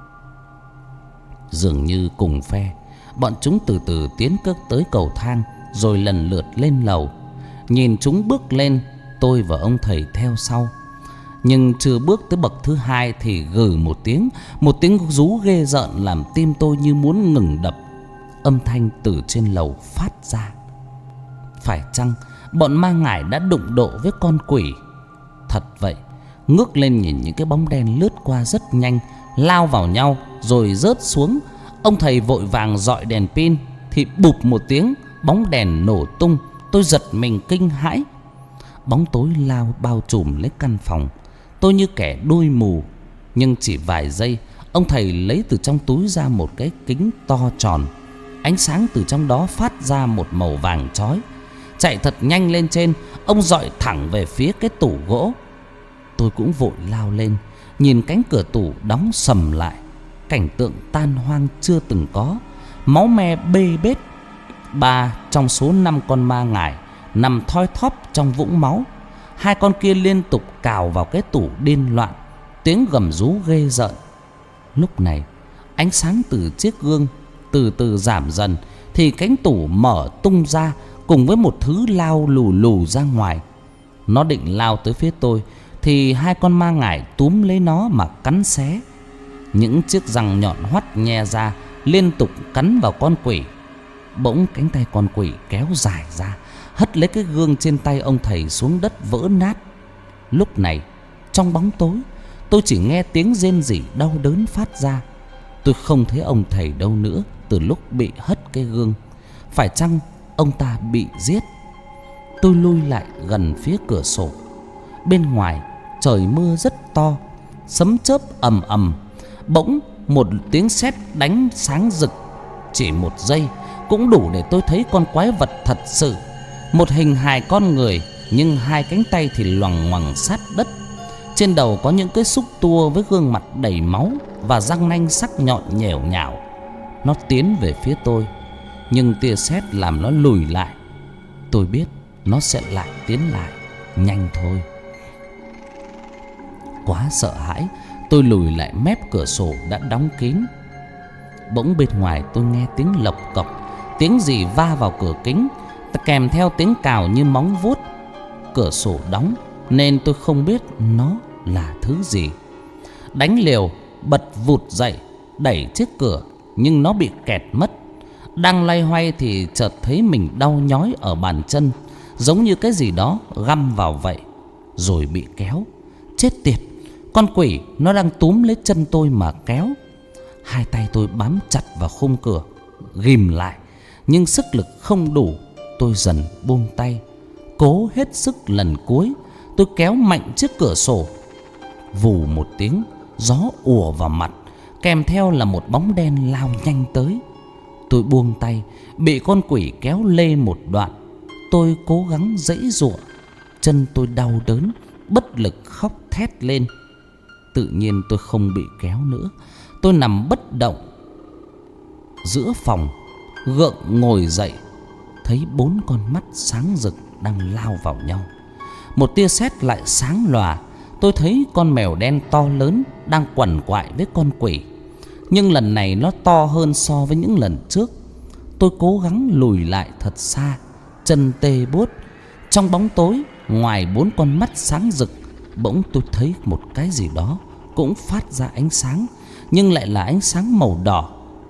Dường như cùng phe, bọn chúng từ từ tiến cất tới cầu thang, rồi lần lượt lên lầu. Nhìn chúng bước lên, tôi và ông thầy theo sau. Nhưng chưa bước tới bậc thứ hai thì gừ một tiếng, một tiếng rú ghê rợn làm tim tôi như muốn ngừng đập. Âm thanh từ trên lầu phát ra. Phải chăng bọn ma ngải đã đụng độ với con quỷ? Thật vậy. Ngước lên nhìn những cái bóng đen lướt qua rất nhanh, lao vào nhau rồi rớt xuống. Ông thầy vội vàng dọi đèn pin thì bụp một tiếng, bóng đèn nổ tung. Tôi giật mình kinh hãi. Bóng tối lao bao trùm lấy căn phòng. Tôi như kẻ đuôi mù. Nhưng chỉ vài giây, ông thầy lấy từ trong túi ra một cái kính to tròn. Ánh sáng từ trong đó phát ra một màu vàng chói. Chạy thật nhanh lên trên, ông dọi thẳng về phía cái tủ gỗ. Tôi cũng vội lao lên, nhìn cánh cửa tủ đóng sầm lại. Cảnh tượng tan hoang chưa từng có. Máu me bê bết. Ba trong số năm con ma ngải nằm thoi thóp trong vũng máu. Hai con kia liên tục cào vào cái tủ điên loạn, tiếng gầm rú ghê rợn. Lúc này ánh sáng từ chiếc gương từ từ giảm dần, thì cánh tủ mở tung ra cùng với một thứ lao lù lù ra ngoài. Nó định lao tới phía tôi thì hai con ma ngải túm lấy nó mà cắn xé. Những chiếc răng nhọn hoắt nhe ra liên tục cắn vào con quỷ. Bỗng cánh tay con quỷ kéo dài ra, hất lấy cái gương trên tay ông thầy xuống đất vỡ nát. Lúc này trong bóng tối, tôi chỉ nghe tiếng rên rỉ đau đớn phát ra. Tôi không thấy ông thầy đâu nữa từ lúc bị hất cái gương. Phải chăng ông ta bị giết? Tôi lui lại gần phía cửa sổ. Bên ngoài trời mưa rất to, sấm chớp ầm ầm. Bỗng một tiếng sét đánh sáng rực. Chỉ một giây cũng đủ để tôi thấy con quái vật thật sự. Một hình hài con người, nhưng hai cánh tay thì loằng ngoằng sát đất. Trên đầu có những cái xúc tua với gương mặt đầy máu và răng nanh sắc nhọn nhẻo nhảo. Nó tiến về phía tôi, nhưng tia sét làm nó lùi lại. Tôi biết nó sẽ lại tiến lại, nhanh thôi. Quá sợ hãi, tôi lùi lại mép cửa sổ đã đóng kín. Bỗng bên ngoài tôi nghe tiếng lộc cộc, tiếng gì va vào cửa kính, kèm theo tiếng cào như móng vuốt. Cửa sổ đóng nên tôi không biết nó là thứ gì. Đánh liều, bật vụt dậy, đẩy chiếc cửa, nhưng nó bị kẹt mất. Đang loay hoay thì chợt thấy mình đau nhói ở bàn chân, giống như cái gì đó găm vào vậy. Rồi bị kéo. Chết tiệt, con quỷ nó đang túm lấy chân tôi mà kéo. Hai tay tôi bám chặt vào khung cửa, ghim lại, nhưng sức lực không đủ. Tôi dần buông tay, cố hết sức lần cuối. Tôi kéo mạnh chiếc cửa sổ. Vù một tiếng, gió ùa vào mặt, kèm theo là một bóng đen lao nhanh tới. Tôi buông tay, bị con quỷ kéo lê một đoạn. Tôi cố gắng giãy giụa, chân tôi đau đớn, bất lực khóc thét lên. Tự nhiên tôi không bị kéo nữa. Tôi nằm bất động giữa phòng, gượng ngồi dậy, thấy bốn con mắt sáng rực đang lao vào nhau. Một tia sét lại sáng lòa. Tôi thấy con mèo đen to lớn đang quằn quại với con quỷ, nhưng lần này nó to hơn so với những lần trước. Tôi cố gắng lùi lại thật xa, chân tê buốt. Trong bóng tối, ngoài bốn con mắt sáng rực, bỗng tôi thấy một cái gì đó cũng phát ra ánh sáng, nhưng lại là ánh sáng màu đỏ.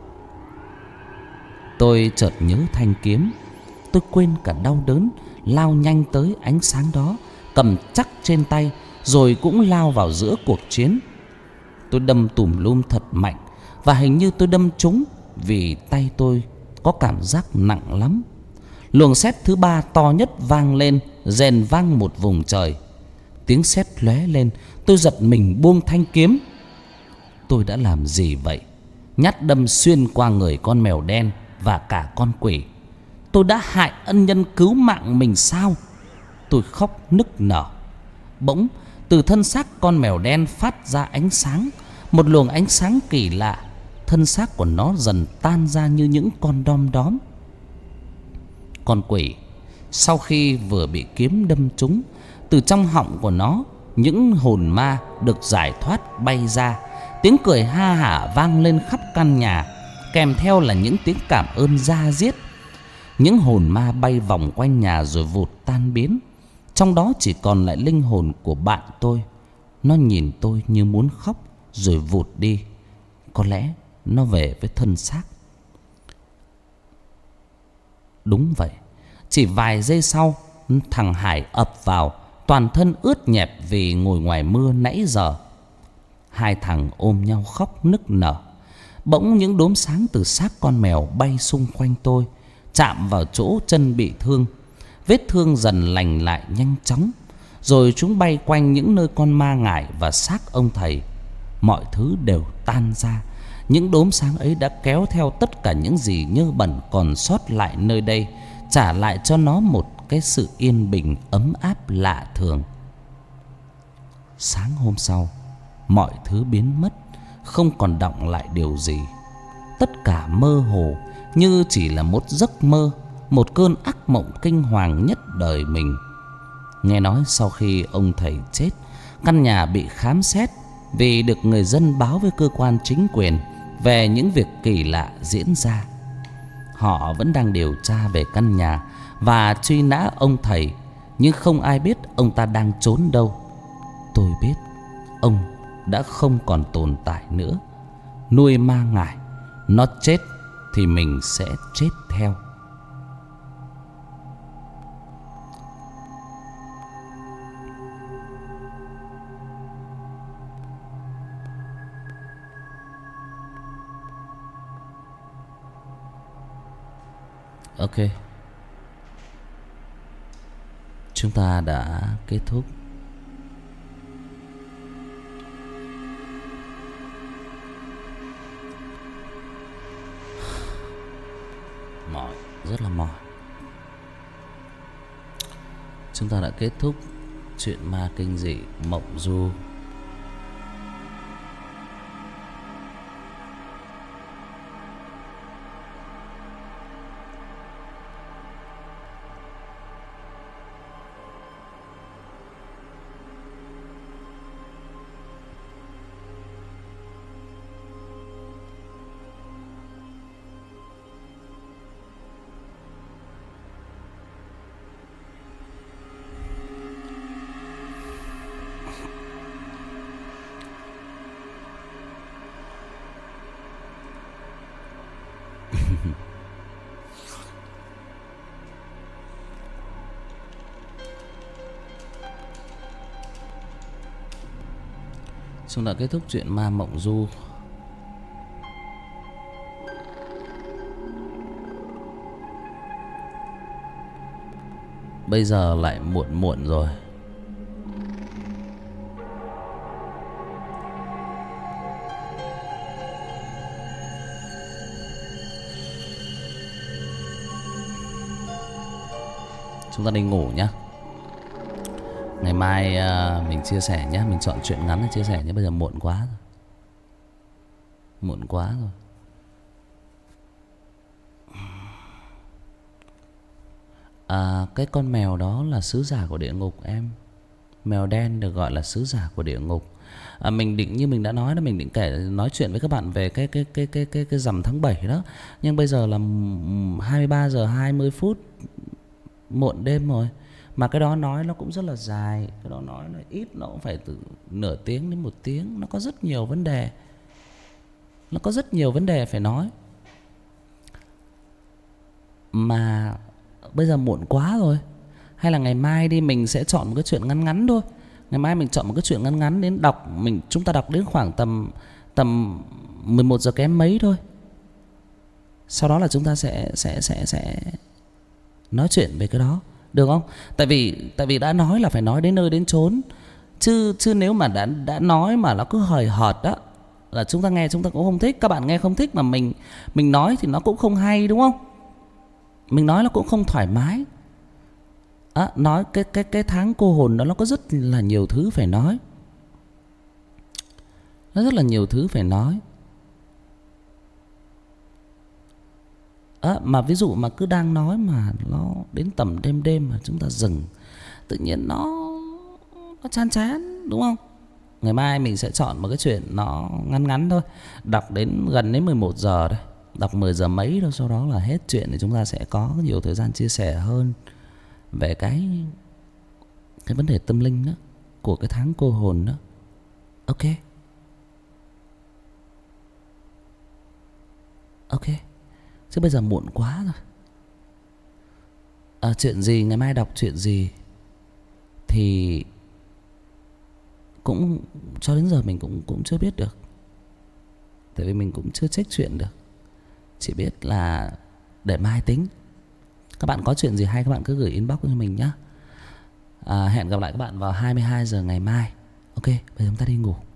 Tôi chợt nhớ thanh kiếm. Tôi quên cả đau đớn, lao nhanh tới ánh sáng đó, cầm chắc trên tay, rồi cũng lao vào giữa cuộc chiến. Tôi đâm tùm lum thật mạnh, và hình như tôi đâm trúng, vì tay tôi có cảm giác nặng lắm. Luồng sét thứ ba to nhất vang lên, rền vang một vùng trời. Tiếng sét lóe lên, tôi giật mình buông thanh kiếm. Tôi đã làm gì vậy? Nhát đâm xuyên qua người con mèo đen và cả con quỷ. Tôi đã hại ân nhân cứu mạng mình sao? Tôi khóc nức nở. Bỗng Từ thân xác con mèo đen phát ra ánh sáng, một luồng ánh sáng kỳ lạ. Thân xác của nó dần tan ra như những con đom đóm. Con quỷ sau khi vừa bị kiếm đâm trúng, từ trong họng của nó những hồn ma được giải thoát bay ra. Tiếng cười ha hả vang lên khắp căn nhà, kèm theo là những tiếng cảm ơn da diết. Những hồn ma bay vòng quanh nhà rồi vụt tan biến. Trong đó chỉ còn lại linh hồn của bạn tôi. Nó nhìn tôi như muốn khóc rồi vụt đi. Có lẽ nó về với thân xác. Đúng vậy, chỉ vài giây sau, thằng Hải ập vào, toàn thân ướt nhẹp vì ngồi ngoài mưa nãy giờ. Hai thằng ôm nhau khóc nức nở. Bỗng những đốm sáng từ xác con mèo bay xung quanh tôi, chạm vào chỗ chân bị thương. Vết thương dần lành lại nhanh chóng. Rồi chúng bay quanh những nơi con ma ngải và xác ông thầy. Mọi thứ đều tan ra. Những đốm sáng ấy đã kéo theo tất cả những gì nhơ bẩn còn sót lại nơi đây, trả lại cho nó một cái sự yên bình ấm áp lạ thường. Sáng hôm sau, mọi thứ biến mất, không còn đọng lại điều gì. Tất cả mơ hồ, như chỉ là một giấc mơ, một cơn ác mộng kinh hoàng nhất đời mình. Nghe nói sau khi ông thầy chết, căn nhà bị khám xét vì được người dân báo với cơ quan chính quyền về những việc kỳ lạ diễn ra. Họ vẫn đang điều tra về căn nhà và truy nã ông thầy, nhưng không ai biết ông ta đang trốn đâu. Tôi biết ông đã không còn tồn tại nữa. Nuôi ma ngải, nó chết thì mình sẽ chết theo. Ok, chúng ta đã kết thúc. Mỏi, rất là mỏi. Chúng ta đã kết thúc chuyện ma kinh dị Mộng Du. Chúng ta kết thúc chuyện ma Mộng Du. Bây giờ lại muộn muộn rồi. Chúng ta đi ngủ nhá. Ngày mai uh, mình chia sẻ nhé. Mình chọn chuyện ngắn để chia sẻ nhé. Bây giờ muộn quá rồi. Muộn quá rồi. À, cái con mèo đó là sứ giả của địa ngục em. Mèo đen được gọi là sứ giả của địa ngục. À, mình định như mình đã nói đó, mình định kể nói chuyện với các bạn về cái cái cái cái cái cái rằm tháng bảy đó. Nhưng bây giờ là hai mươi ba giờ hai mươi phút, muộn đêm rồi. Mà cái đó nói nó cũng rất là dài. Cái đó nói nó ít, nó cũng phải từ nửa tiếng đến một tiếng. Nó có rất nhiều vấn đề. Nó có rất nhiều vấn đề phải nói. Mà bây giờ muộn quá rồi. Hay là ngày mai đi mình sẽ chọn một cái chuyện ngắn ngắn thôi. Ngày mai mình chọn một cái chuyện ngắn ngắn đến đọc. mình Chúng ta đọc đến khoảng tầm Tầm mười một giờ kém mấy thôi. Sau đó là chúng ta sẽ Sẽ sẽ sẽ nói chuyện về cái đó, được không? Tại vì tại vì đã nói là phải nói đến nơi đến chốn. Chứ chứ nếu mà đã đã nói mà nó cứ hời hợt đó là chúng ta nghe chúng ta cũng không thích. Các bạn nghe không thích mà mình mình nói thì nó cũng không hay, đúng không? Mình nói nó cũng không thoải mái. À, nói cái cái cái tháng cô hồn đó nó có rất là nhiều thứ phải nói. Nó rất là nhiều thứ phải nói. À, mà ví dụ mà cứ đang nói mà nó đến tầm đêm đêm mà chúng ta dừng, tự nhiên nó nó chán chán đúng không? Ngày mai mình sẽ chọn một cái chuyện nó ngắn ngắn thôi, đọc đến gần đến mười một giờ thôi, đọc mười giờ mấy thôi, sau đó là hết chuyện thì chúng ta sẽ có nhiều thời gian chia sẻ hơn về cái cái vấn đề tâm linh đó của cái tháng cô hồn đó. Ok. Ok. Chứ bây giờ muộn quá rồi. À, chuyện gì ngày mai đọc chuyện gì thì cũng cho đến giờ mình cũng cũng chưa biết được. Tại vì mình cũng chưa check chuyện được. Chỉ biết là để mai tính. Các bạn có chuyện gì hay các bạn cứ gửi inbox cho mình nhé. À, hẹn gặp lại các bạn vào hai mươi hai giờ ngày mai. Ok, bây giờ chúng ta đi ngủ.